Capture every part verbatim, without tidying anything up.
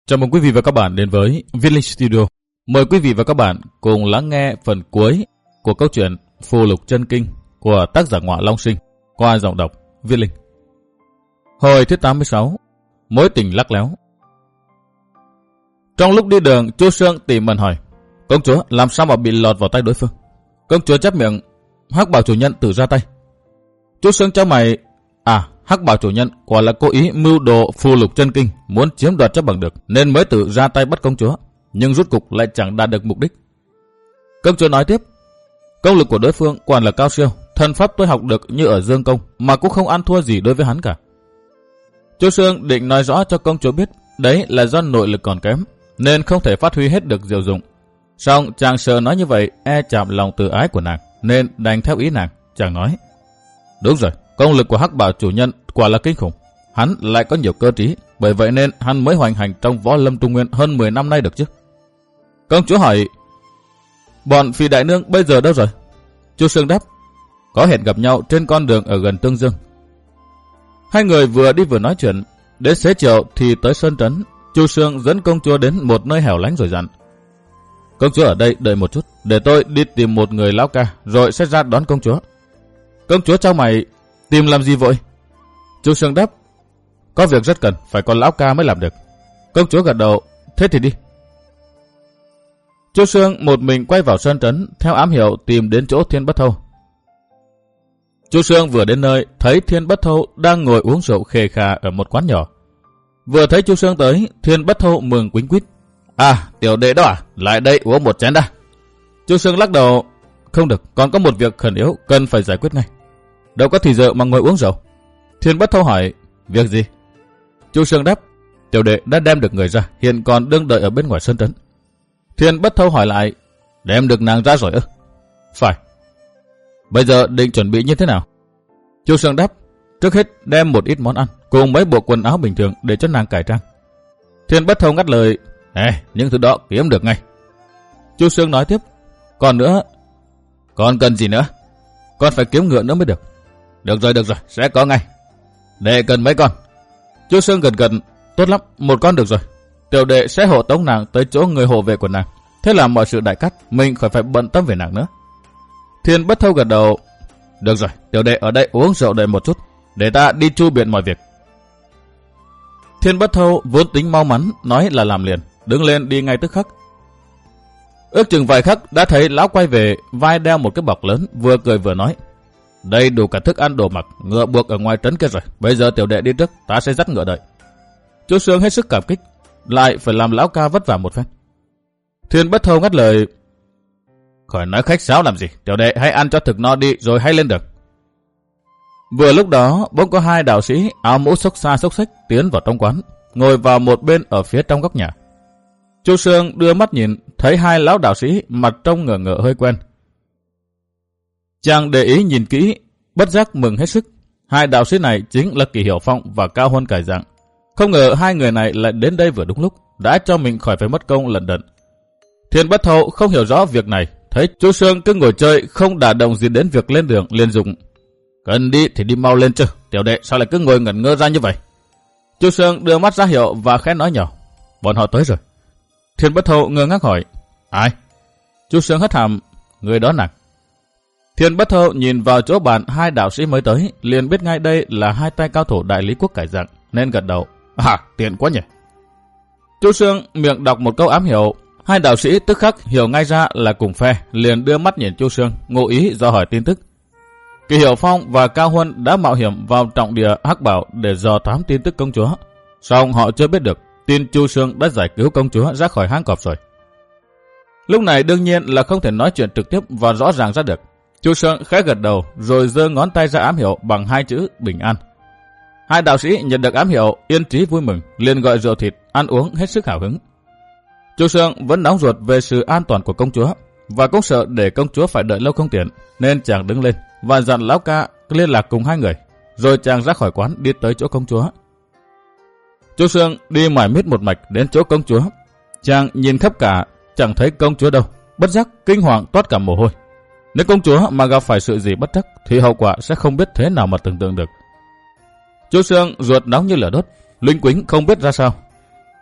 Chào mừng quý vị và các bạn đến với Viết Linh Studio. Mời quý vị và các bạn cùng lắng nghe phần cuối của câu chuyện Phù Lục Chân Kinh của tác giả Ngọa Long Sinh qua giọng đọc Viết Linh. Hồi thứ tám mươi sáu, Mối tình lắc léo. Trong lúc đi đường, Chu Sương tỉ mẩn hỏi: "Công chúa, làm sao mà bị lọt vào tay đối phương?" Công chúa chép miệng: "Hắc Bảo chủ nhân tự ra tay." Chu Sương chau mày: "À, Hắc Bảo chủ nhân quả là cố ý mưu đồ Phù Lục Chân Kinh, muốn chiếm đoạt cho bằng được nên mới tự ra tay bắt công chúa, nhưng rút cục lại chẳng đạt được mục đích." Công chúa nói tiếp: "Công lực của đối phương quả là cao siêu, thần pháp tôi học được như ở Dương Công mà cũng không ăn thua gì đối với hắn cả." Chu Sương định nói rõ cho công chúa biết đấy là do nội lực còn kém nên không thể phát huy hết được diệu dụng. Song chàng sợ nói như vậy e chạm lòng tự ái của nàng nên đành theo ý nàng. Chàng nói: "Đúng rồi, công lực của Hắc Bảo chủ nhân quả là kinh khủng. Hắn lại có nhiều cơ trí, bởi vậy nên hắn mới hoành hành trong võ lâm Trung Nguyên hơn mười năm nay được chứ." Công chúa hỏi: "Bọn Phi đại nương bây giờ đâu rồi?" Chu Sương đáp: "Có hẹn gặp nhau trên con đường ở gần Tương Dương." Hai người vừa đi vừa nói chuyện, đến xế chiều thì tới Sơn Trấn. Chu Sương dẫn công chúa đến một nơi hẻo lánh rồi dặn: "Công chúa ở đây đợi một chút, để tôi đi tìm một người lão ca rồi sẽ ra đón công chúa." Công chúa chau mày: "Tìm làm gì vội?" Chu Sương đáp: "Có việc rất cần, phải có lão ca mới làm được." Công chúa gật đầu: "Thế thì đi." Chu Sương một mình quay vào Sơn Trấn, theo ám hiệu tìm đến chỗ Thiên Bất Thâu. Chu Sương vừa đến nơi, thấy Thiên Bất Thâu đang ngồi uống rượu khề khà ở một quán nhỏ. Vừa thấy Chu Sương tới, Thiên Bất Thâu mừng quýnh quýt: "À, tiểu đệ đó à, lại đây uống một chén đã." Chu Sương lắc đầu: "Không được, còn có một việc khẩn yếu cần phải giải quyết ngay." "Đâu có thì giờ mà ngồi uống rượu." Thiên Bất Thâu hỏi: "Việc gì?" Chu Sương đáp: "Tiểu đệ đã đem được người ra, hiện còn đương đợi ở bên ngoài Sơn Trấn." Thiên Bất Thâu hỏi lại: "Đem được nàng ra rồi ư?" "Phải." "Bây giờ định chuẩn bị như thế nào?" Chu Sương đáp: "Trước hết đem một ít món ăn cùng mấy bộ quần áo bình thường để cho nàng cải trang." Thiên Bất Thâu ngắt lời: "Ê, những thứ đó kiếm được ngay." Chu Sương nói tiếp: "Còn nữa." "Còn cần gì nữa?" "Còn phải kiếm ngựa nữa mới được." "Được rồi, được rồi, sẽ có ngay." "Đệ cần mấy con?" Chu Sương gật gật: "Tốt lắm, một con được rồi. Tiểu đệ sẽ hộ tống nàng tới chỗ người hộ vệ của nàng. Thế là mọi sự đại cát, mình khỏi phải bận tâm về nàng nữa." Thiên Bất Thâu gật đầu: "Được rồi, tiểu đệ ở đây uống rượu đợi một chút, để ta đi chu biện mọi việc." Thiên Bất Thâu vốn tính mau mắn, nói là làm liền, đứng lên đi ngay tức khắc. Ước chừng vài khắc đã thấy lão quay về, vai đeo một cái bọc lớn, vừa cười vừa nói: "Đây đủ cả thức ăn đồ mặc, ngựa buộc ở ngoài trấn kia rồi. Bây giờ tiểu đệ đi trước, ta sẽ dắt ngựa đợi." Chu Sương hết sức cảm kích, lại phải làm lão ca vất vả một phen. Thiên Bất Thâu ngắt lời: "Khỏi nói khách sáo làm gì, tiểu đệ hãy ăn cho thực no đi rồi hãy lên đường." Vừa lúc đó bỗng có hai đạo sĩ áo mũ xốc xa xốc xách tiến vào trong quán, ngồi vào một bên ở phía trong góc nhà. Chu Sương đưa mắt nhìn, thấy hai lão đạo sĩ mặt trông ngờ ngợ hơi quen. Chàng để ý nhìn kỹ, bất giác mừng hết sức. Hai đạo sĩ này chính là Kỳ Hiểu Phong và Cao Huân Cải Dạng. Không ngờ hai người này lại đến đây vừa đúng lúc, đã cho mình khỏi phải mất công lận đận. Thiên Bất Thâu không hiểu rõ việc này, thấy Chu Sương cứ ngồi chơi không đả động gì đến việc lên đường, liền dùng: "Cần đi thì đi mau lên chứ, tiểu đệ sao lại cứ ngồi ngẩn ngơ ra như vậy?" Chu Sương đưa mắt ra hiệu và khẽ nói nhỏ: "Bọn họ tới rồi." Thiên Bất Thâu ngơ ngác hỏi: "Ai?" Chu Sương hất hàm: "Người đó nàng." Thiên Bất Thâu nhìn vào chỗ bàn hai đạo sĩ mới tới, liền biết ngay đây là hai tay cao thủ đại lý quốc Cải Dạng, nên gật đầu: "À, tiện quá nhỉ." Chu Sương miệng đọc một câu ám hiệu, hai đạo sĩ tức khắc hiểu ngay ra là cùng phe, liền đưa mắt nhìn Chu Sương, ngụ ý dò hỏi tin tức. Kỳ Hiểu Phong và Cao Huân đã mạo hiểm vào trọng địa Hắc Bảo để dò thám tin tức công chúa, song họ chưa biết được tin Chu Sương đã giải cứu công chúa ra khỏi hang cọp rồi. Lúc này đương nhiên là không thể nói chuyện trực tiếp và rõ ràng ra được. Chu Sương khẽ gật đầu rồi giơ ngón tay ra ám hiệu bằng hai chữ bình an. Hai đạo sĩ nhận được ám hiệu, yên trí vui mừng, liền gọi rượu thịt ăn uống hết sức hào hứng. Chu Sương vẫn nóng ruột về sự an toàn của công chúa và cũng sợ để công chúa phải đợi lâu không tiện, nên chàng đứng lên và dặn lão ca liên lạc cùng hai người, rồi chàng ra khỏi quán đi tới chỗ công chúa. Chu Sương đi mải miết một mạch đến chỗ công chúa. Chàng nhìn khắp cả, chẳng thấy công chúa đâu, bất giác kinh hoàng toát cả mồ hôi. Nếu công chúa mà gặp phải sự gì bất trắc thì hậu quả sẽ không biết thế nào mà tưởng tượng được. Chu Sương ruột nóng như lửa đốt, linh quính không biết ra sao.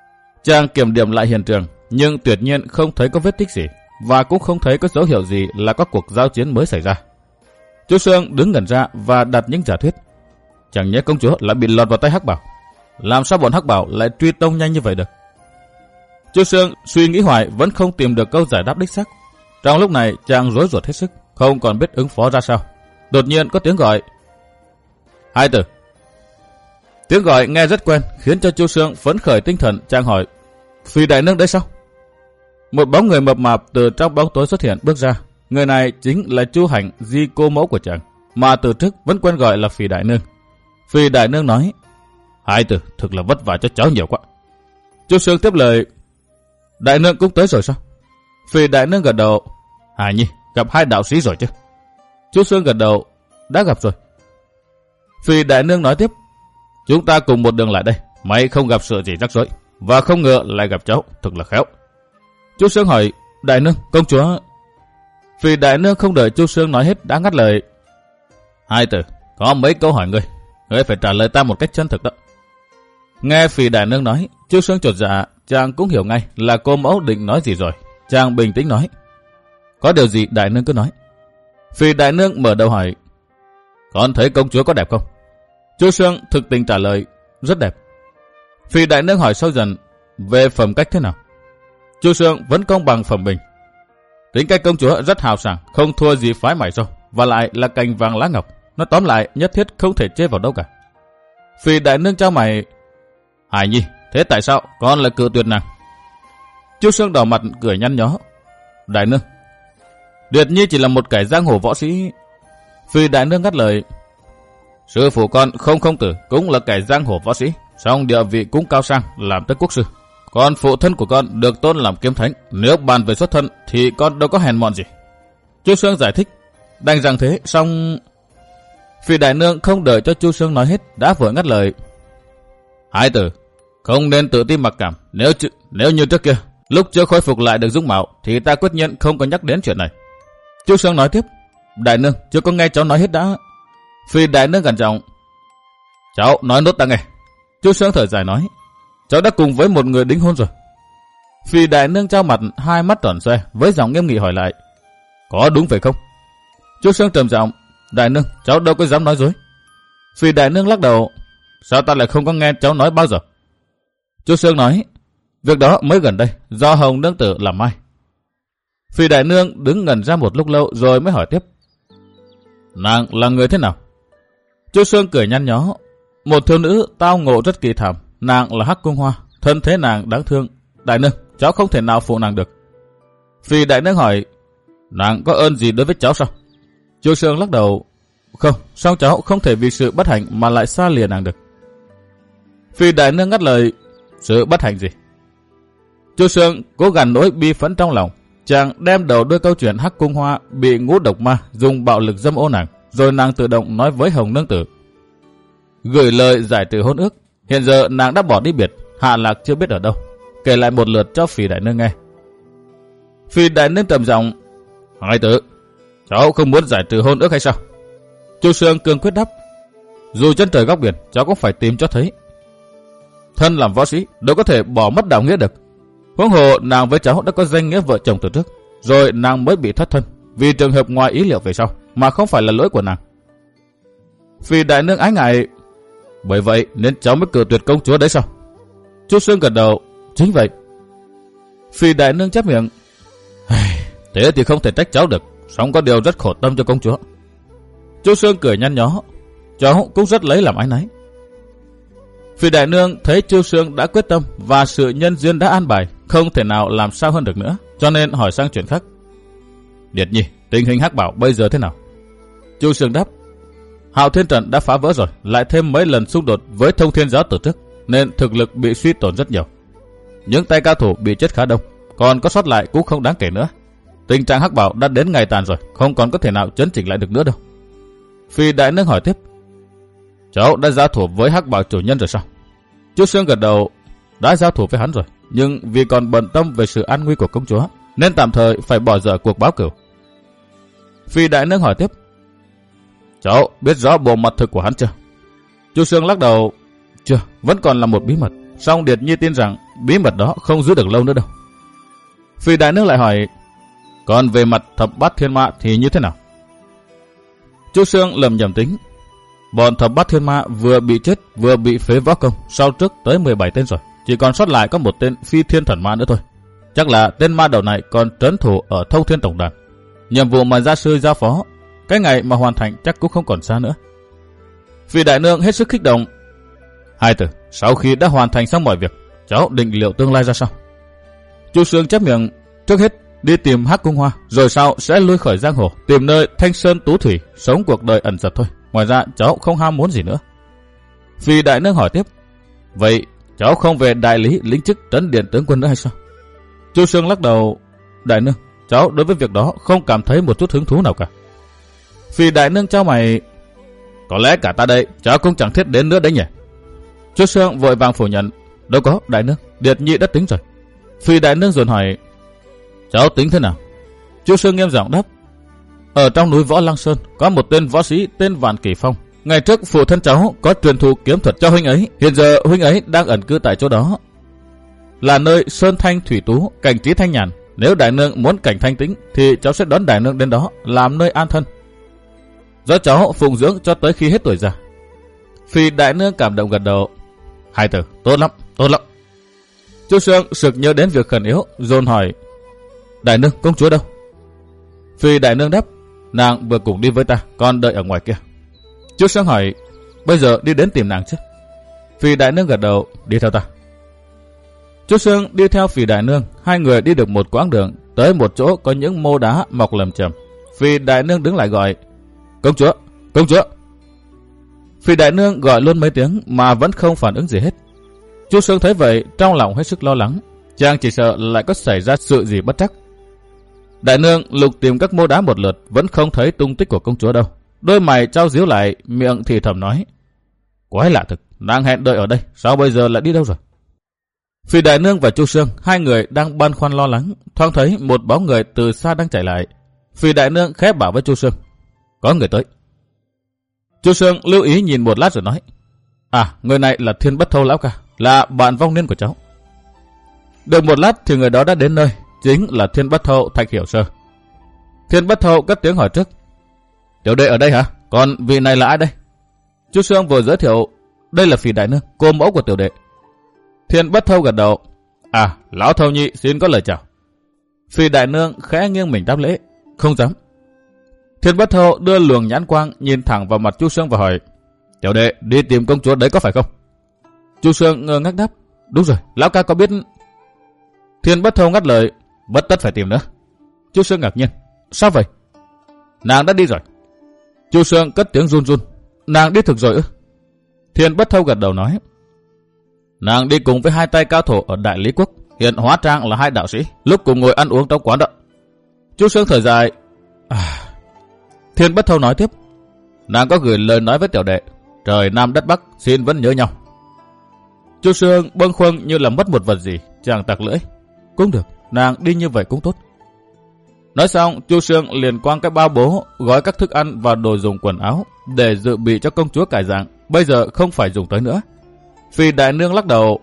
Chàng kiểm điểm lại hiện trường, nhưng tuyệt nhiên không thấy có vết tích gì, và cũng không thấy có dấu hiệu gì là có cuộc giao chiến mới xảy ra. Chu Xương đứng ngẩn ra và đặt những giả thuyết. Chẳng nhẽ công chúa lại bị lọt vào tay Hắc Bảo? Làm sao bọn Hắc Bảo lại truy tông nhanh như vậy được? Chu Xương suy nghĩ hoài vẫn không tìm được câu giải đáp đích xác. Trong lúc này chàng rối ruột hết sức, không còn biết ứng phó ra sao. Đột nhiên có tiếng gọi. Hai tử. Tiếng gọi nghe rất quen, khiến cho Chu Xương phấn khởi tinh thần. Chàng hỏi, Phi đại nương đấy sao? Một bóng người mập mạp từ trong bóng tối xuất hiện bước ra. Người này chính là Chu Hành, di cô mẫu của chàng, mà từ trước vẫn quen gọi là Phi đại nương. Phi đại nương nói, hai tử, thực là vất vả cho cháu nhiều quá. Chu Xương tiếp lời, đại nương cũng tới rồi sao? Phi đại nương gật đầu, Hải Nhi, gặp hai đạo sĩ rồi chứ? Chu Xương gật đầu, đã gặp rồi. Phi đại nương nói tiếp, chúng ta cùng một đường lại đây, may không gặp sự gì rắc rối, và không ngờ lại gặp cháu, thực là khéo. Chu Xương hỏi, đại nương, công chúa... Phi đại nương không đợi Chu Xương nói hết đã ngắt lời, hai tử, có mấy câu hỏi ngươi, ngươi phải trả lời ta một cách chân thực đó. Nghe Phi đại nương nói, Chu Xương chột dạ, chàng cũng hiểu ngay là cô mẫu định nói gì rồi. Chàng bình tĩnh nói, có điều gì đại nương cứ nói. Phi đại nương mở đầu hỏi, con thấy công chúa có đẹp không? Chu Xương thực tình trả lời, rất đẹp. Phi đại nương hỏi sâu dần, về phẩm cách thế nào? Chu Xương vẫn công bằng phẩm bình. Tính cách công chúa rất hào sảng, không thua gì phái mảy râu, và lại là cành vàng lá ngọc. Nó tóm lại nhất thiết không thể chê vào đâu cả. Phi đại nương trao mày, Hải Nhi, thế tại sao con lại cự tuyệt nàng? Chu Xương đỏ mặt cười nhăn nhó, đại nương, Điệt Nhi chỉ là một kẻ giang hồ võ sĩ. Phi đại nương ngắt lời, sư phụ con Không Không Tử cũng là kẻ giang hồ võ sĩ, song địa vị cũng cao sang, làm tới quốc sư. Còn phụ thân của con được tôn làm kiếm thánh, nếu bàn về xuất thân thì con đâu có hèn mọn gì. Chu Xương giải thích, đành rằng thế, song... Phi đại nương không đợi cho Chu Xương nói hết đã vội ngắt lời, hai tử, không nên tự tin mặc cảm. Nếu ch- nếu như trước kia, lúc chưa khôi phục lại được dung mạo, thì ta quyết nhiên không có nhắc đến chuyện này. Chu Xương nói tiếp, đại nương, chưa có nghe cháu nói hết đã. Phi đại nương gằn giọng, cháu nói nốt ta nghe. Chu Xương thở dài nói, cháu đã cùng với một người đính hôn rồi. Phi đại nương trao mặt, hai mắt tròn xoe, với giọng nghiêm nghị hỏi lại, có đúng phải không? Chu Xương trầm giọng, đại nương, cháu đâu có dám nói dối. Phi đại nương lắc đầu, sao ta lại không có nghe cháu nói bao giờ? Chu Xương nói, việc đó mới gần đây, do Hồng nương tử làm mai. Phi đại nương đứng ngẩn ra một lúc lâu rồi mới hỏi tiếp, nàng là người thế nào? Chu Xương cười nhăn nhó, một thiếu nữ tao ngộ rất kỳ thảm, nàng là Hắc Cung Hoa, thân thế nàng đáng thương. Đại nương, cháu không thể nào phụ nàng được. Phi đại nương hỏi, nàng có ơn gì đối với cháu sao? Chu Xương lắc đầu, không, song cháu không thể vì sự bất hạnh mà lại xa lìa nàng được. Phi đại nương ngắt lời, sự bất hạnh gì? Chu Xương cố gằn nỗi bi phẫn trong lòng. Chàng đem đầu đưa câu chuyện Hắc Cung Hoa bị ngũ độc ma dùng bạo lực dâm ô nàng, rồi nàng tự động nói với Hồng nương tử, gửi lời giải trừ hôn ước. Hiện giờ nàng đã bỏ đi biệt, hạ lạc chưa biết ở đâu, kể lại một lượt cho Phi đại nương nghe. Phi đại nương trầm giọng, hai tử, cháu không muốn giải trừ hôn ước hay sao? Chu Xương cương quyết đáp, dù chân trời góc biển, cháu cũng phải tìm cho thấy. Thân làm võ sĩ, đâu có thể bỏ mất đạo nghĩa được. Huống hồ nàng với cháu đã có danh nghĩa vợ chồng từ trước, rồi nàng mới bị thất thân vì trường hợp ngoài ý liệu về sau, mà không phải là lỗi của nàng. Phi đại nương ái ngại, bởi vậy nên cháu mới cự tuyệt công chúa đấy sao? Chu Xương gật đầu, chính vậy. Phi đại nương chép miệng, thế thì không thể trách cháu được, song có điều rất khổ tâm cho công chúa. Chu Xương cười nhăn nhó, cháu cũng rất lấy làm áy náy. Phi đại nương thấy Chu Xương đã quyết tâm và sự nhân duyên đã an bài, không thể nào làm sao hơn được nữa, cho nên hỏi sang chuyện khác. Điệt Nhi, tình hình Hắc Bảo bây giờ thế nào? Chu Xương đáp, Hạo Thiên Trận đã phá vỡ rồi, lại thêm mấy lần xung đột với Thông Thiên Giáo từ trước, nên thực lực bị suy tổn rất nhiều. Những tay cao thủ bị chết khá đông, còn có sót lại cũng không đáng kể nữa. Tình trạng Hắc Bảo đã đến ngày tàn rồi, không còn có thể nào chấn chỉnh lại được nữa đâu. Phi đại nương hỏi tiếp, cháu đã giao thủ với Hắc Bảo chủ nhân rồi sao? Chu Xương gật đầu, đã giao thủ với hắn rồi, nhưng vì còn bận tâm về sự an nguy của công chúa, nên tạm thời phải bỏ dở cuộc báo cửu. Phi đại nương hỏi tiếp, cháu biết rõ bộ mặt thực của hắn chưa? Chu Xương lắc đầu, chưa, vẫn còn là một bí mật. Song Điệt Nhi tin rằng bí mật đó không giữ được lâu nữa đâu. Phi đại nương lại hỏi, còn về mặt thập bát thiên ma thì như thế nào? Chu Xương lầm nhầm tính, bọn thập bát thiên ma vừa bị chết vừa bị phế võ công, sau trước tới mười bảy tên rồi, chỉ còn sót lại có một tên Phi Thiên Thần Ma nữa thôi. Chắc là tên ma đầu này còn trấn thủ ở Thâu Thiên Tổng Đàn. Nhiệm vụ mà gia sư giao phó, cái ngày mà hoàn thành chắc cũng không còn xa nữa. Phi đại nương hết sức kích động. Hai tử, sau khi đã hoàn thành xong mọi việc, cháu định liệu tương lai ra sao? Chu Xương chép miệng, trước hết đi tìm Hắc Cung Hoa, rồi sau sẽ lui khỏi giang hồ, tìm nơi thanh sơn tú thủy, sống cuộc đời ẩn giật thôi. Ngoài ra cháu không ham muốn gì nữa. Phi đại nương hỏi tiếp, vậy cháu không về đại lý lĩnh chức trấn điện tướng quân nữa hay sao? Chu Xương lắc đầu, đại nương, cháu đối với việc đó không cảm thấy một chút hứng thú nào cả. Phi đại nương chau mày, có lẽ cả ta đây cháu cũng chẳng thiết đến nữa đấy nhỉ? Chu Xương vội vàng phủ nhận, đâu có đại nương, Điệt Nhi đã tính rồi. Phi đại nương dồn hỏi, cháu tính thế nào? Chu Xương nghiêm giọng đáp, ở trong núi Võ Lăng Sơn có một tên võ sĩ tên Vạn Kỷ Phong. Ngày trước phụ thân cháu có truyền thụ kiếm thuật cho huynh ấy, hiện giờ huynh ấy đang ẩn cư tại chỗ đó, là nơi sơn thanh thủy tú, cảnh trí thanh nhàn. Nếu đại nương muốn cảnh thanh tĩnh thì cháu sẽ đón đại nương đến đó làm nơi an thân, do cháu phụng dưỡng cho tới khi hết tuổi già. Phi đại nương cảm động gật đầu, hai tử, tốt lắm, tốt lắm. Chu Xương sực nhớ đến việc khẩn yếu, dồn hỏi, đại nương công chúa đâu? Phi đại nương đáp, nàng vừa cùng đi với ta, con đợi ở ngoài kia. Chu Xương hỏi, bây giờ đi đến tìm nàng chứ? Phi đại nương gật đầu, đi theo ta. Chu Xương đi theo Phi đại nương, hai người đi được một quãng đường, tới một chỗ có những mô đá mọc lầm chầm. Phi đại nương đứng lại gọi, công chúa, công chúa. Phi đại nương gọi luôn mấy tiếng mà vẫn không phản ứng gì hết. Chu Xương thấy vậy trong lòng hết sức lo lắng, chàng chỉ sợ lại có xảy ra sự gì bất trắc. Đại nương lục tìm các mô đá một lượt vẫn không thấy tung tích của công chúa đâu. Đôi mày trao díu lại, miệng thì thầm nói, quái lạ thực, nàng hẹn đợi ở đây, sao bây giờ lại đi đâu rồi? Phi đại nương và Chu Xương, hai người đang băn khoăn lo lắng, thoáng thấy một bóng người từ xa đang chạy lại. Phi đại nương khẽ bảo với Chu Xương, có người tới. Chu Xương lưu ý nhìn một lát rồi nói, à, người này là Thiên Bất Thâu lão ca, là bạn vong niên của cháu. Được một lát thì người đó đã đến nơi, chính là Thiên Bất Thâu Thạch Hiểu Sơ. Thiên Bất Thâu cất tiếng hỏi trước, tiểu đệ ở đây hả? Còn vị này là ai đây? Chu Xương vừa giới thiệu, đây là Phi đại nương, cô mẫu của tiểu đệ. Thiên Bất Thâu gật đầu, à, lão Thâu nhị xin có lời chào. Phi đại nương khẽ nghiêng mình đáp lễ, không dám. Thiên Bất Thâu đưa luồng nhãn quang nhìn thẳng vào mặt Chu Xương và hỏi, tiểu đệ đi tìm công chúa đấy có phải không? Chu Xương ngơ ngác đáp, đúng rồi, lão ca có biết? Thiên Bất Thâu ngắt lời, bất tất phải tìm nữa. Chu Xương ngạc nhiên, sao vậy? Nàng đã đi rồi. Chu Xương cất tiếng run run, nàng đi thực rồi ư? Thiên Bất Thâu gật đầu nói, nàng đi cùng với hai tay cao thủ ở Đại Lý Quốc, hiện hóa trang là hai đạo sĩ, lúc cùng ngồi ăn uống trong quán đó. Chu Xương thở dài, à... Thiên Bất Thâu nói tiếp, nàng có gửi lời nói với tiểu đệ, trời Nam đất Bắc xin vẫn nhớ nhau. Chu Xương bâng khuâng như là mất một vật gì, chàng tặc lưỡi, cũng được, nàng đi như vậy cũng tốt. Nói xong, Chu Xương liền quăng cái bao bố gói các thức ăn và đồ dùng quần áo để dự bị cho công chúa cải dạng, bây giờ không phải dùng tới nữa. Phi đại nương lắc đầu,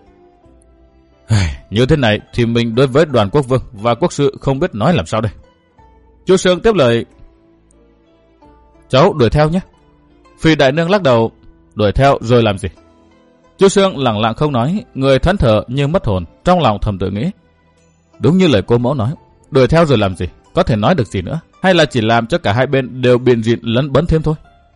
như thế này thì mình đối với Đoàn Quốc Vương và quốc sự không biết nói làm sao đây. Chu Xương tiếp lời, cháu đuổi theo nhé. Phi đại nương lắc đầu, đuổi theo rồi làm gì? Chu Xương lặng lặng không nói, người thẫn thờ như mất hồn, trong lòng thầm tự nghĩ, đúng như lời cô mẫu nói, đuổi theo rồi làm gì, có thể nói được gì nữa, hay là chỉ làm cho cả hai bên đều biện diện lấn bấn thêm thôi.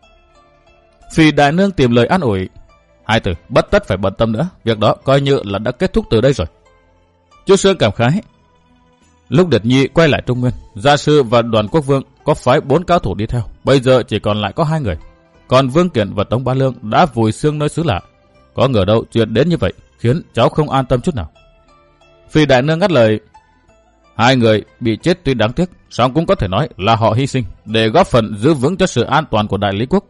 Phi đại nương tìm lời an ủi, hai tử bất tất phải bận tâm nữa, việc đó coi như là đã kết thúc từ đây rồi. Chu Xương cảm khái, lúc Điệt Nhi quay lại Trung Nguyên, gia sư và Đoàn Quốc Vương có phái bốn cao thủ đi theo, bây giờ chỉ còn lại có hai người, còn Vương Kiện và Tống Bá Lương đã vùi xương nơi xứ lạ. Có ngờ đâu chuyện đến như vậy khiến cháu không an tâm chút nào. Phi đại nương ngắt lời, hai người bị chết tuy đáng tiếc, song cũng có thể nói là họ hy sinh để góp phần giữ vững cho sự an toàn của Đại Lý Quốc.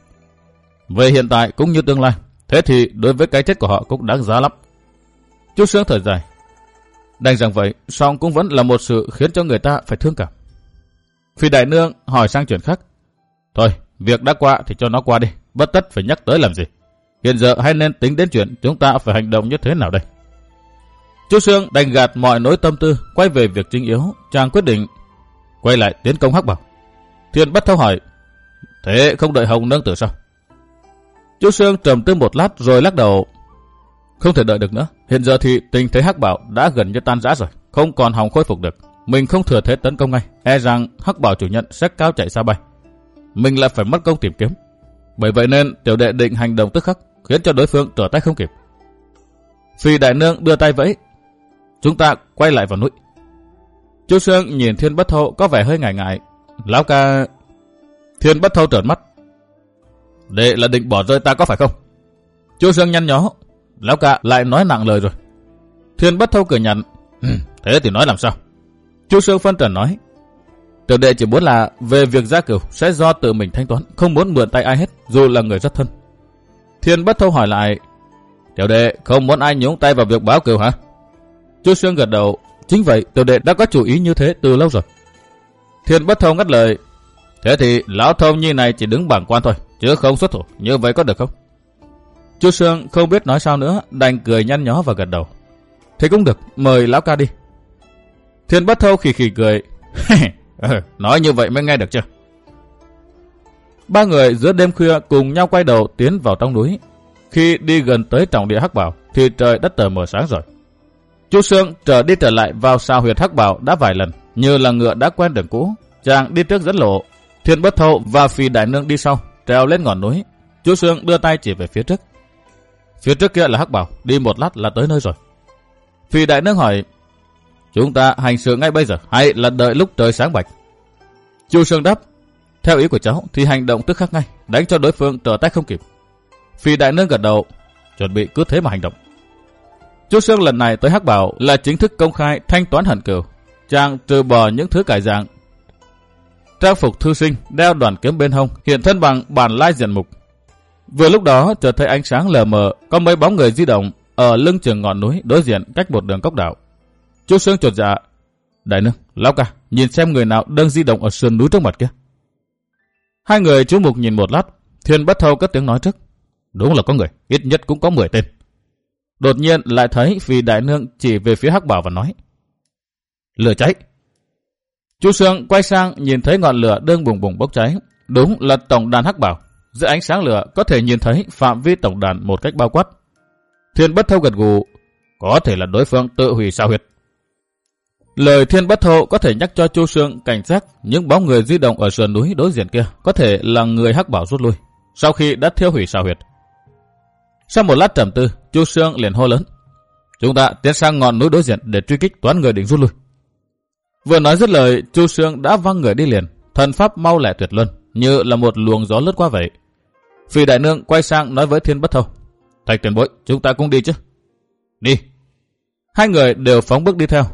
Về hiện tại cũng như tương lai, thế thì đối với cái chết của họ cũng đáng giá lắm. Chu Xương thở dài, đành rằng vậy, song cũng vẫn là một sự khiến cho người ta phải thương cảm. Phi đại nương hỏi sang chuyện khác, thôi, việc đã qua thì cho nó qua đi, bất tất phải nhắc tới làm gì. Hiện giờ hay nên tính đến chuyện chúng ta phải hành động như thế nào đây? Chu Xương đành gạt mọi nỗi tâm tư, quay về việc chính yếu. Chàng quyết định quay lại tiến công Hắc Bảo. Thiên Bất Thâu hỏi, thế không đợi Hồng nương tử sao? Chu Xương trầm tư một lát rồi lắc đầu, không thể đợi được nữa. Hiện giờ thì tình thế Hắc Bảo đã gần như tan rã rồi, không còn hòng khôi phục được. Mình không thừa thế tấn công ngay, e rằng Hắc Bảo chủ nhân sẽ cao chạy xa bay. Mình lại phải mất công tìm kiếm. Bởi vậy nên tiểu đệ định hành động tức khắc, khiến cho đối phương trở tay không kịp. Phi đại nương đưa tay vẫy, chúng ta quay lại vào núi. Chu Xương nhìn Thiên Bất Thâu có vẻ hơi ngại ngại. Lão ca... Thiên Bất Thâu trợn mắt, đệ là định bỏ rơi ta có phải không? Chu Xương nhăn nhó, lão ca lại nói nặng lời rồi. Thiên Bất Thâu cười nhạt, thế thì nói làm sao? Chu Xương phân trần nói, tiểu đệ chỉ muốn là về việc gia cửu sẽ do tự mình thanh toán, không muốn mượn tay ai hết, dù là người rất thân. Thiên Bất Thâu hỏi lại, tiểu đệ không muốn ai nhúng tay vào việc báo cửu hả? Chu Xương gật đầu, chính vậy, tiểu đệ đã có chủ ý như thế từ lâu rồi. Thiên Bất Thâu ngắt lời, thế thì lão thông nhi này chỉ đứng bảng quan thôi, chứ không xuất thủ, như vậy có được không? Chu Xương không biết nói sao nữa, đành cười nhăn nhó và gật đầu. Thế cũng được, mời lão ca đi. Thiên Bất Thâu khì khì cười, nói như vậy mới nghe được chưa? Ba người giữa đêm khuya cùng nhau quay đầu tiến vào trong núi. Khi đi gần tới trọng địa Hắc Bảo thì trời đất tờ mờ sáng rồi. Chu Xương trở đi trở lại vào sao huyệt Hắc Bảo đã vài lần, như là ngựa đã quen đường cũ. Chàng đi trước dẫn lộ, Thiên Bất Thâu và Phi đại nương đi sau, trèo lên ngọn núi. Chu Xương đưa tay chỉ về phía trước. Phía trước kia là Hắc Bảo, đi một lát là tới nơi rồi. Phi đại nương hỏi, chúng ta hành sự ngay bây giờ hay là đợi lúc trời sáng bạch? Chu Xương đáp, theo ý của cháu thì hành động tức khắc ngay, đánh cho đối phương trở tay không kịp. Phi đại nương gật đầu, chuẩn bị cứ thế mà hành động. Chu Xương lần này tới Hắc Bảo là chính thức công khai thanh toán hận cừu. Chàng trừ bỏ những thứ cải dạng, trang phục thư sinh, đeo đoàn kiếm bên hông, hiện thân bằng bản lai diện mục. Vừa lúc đó chợt thấy ánh sáng lờ mờ, có mấy bóng người di động ở lưng chừng ngọn núi đối diện cách một đường cốc đảo. Chu Xương chột dạ, đại nương, lão ca, nhìn xem người nào đang di động ở sườn núi trước mặt kia. Hai người chú mục nhìn một lát, Thiên Bất Thâu cất tiếng nói trước, đúng là có người, ít nhất cũng có mười tên. Đột nhiên lại thấy Phi đại nương chỉ về phía Hắc Bảo và nói, lửa cháy. Chu Xương quay sang nhìn thấy ngọn lửa đang bùng bùng bốc cháy, đúng là tổng đàn Hắc Bảo. Dưới ánh sáng lửa có thể nhìn thấy phạm vi tổng đàn một cách bao quát. Thiên Bất Thâu gật gù, có thể là đối phương tự hủy sao huyệt. Lời Thiên Bất Thâu có thể nhắc cho Chu Xương cảnh giác những bóng người di động ở sườn núi đối diện kia có thể là người Hắc Bảo rút lui sau khi đã thiêu hủy sao huyệt. Sau một lát trầm tư, Chu Xương liền hô lớn, chúng ta tiến sang ngọn núi đối diện để truy kích toán người định rút lui. Vừa nói dứt lời, Chu Xương đã văng người đi liền, thần pháp mau lẹ tuyệt luân, như là một luồng gió lướt qua vậy. Phi đại nương quay sang nói với Thiên Bất Thâu, Thạch tiền bối, chúng ta cũng đi chứ? Đi. Hai người đều phóng bước đi theo.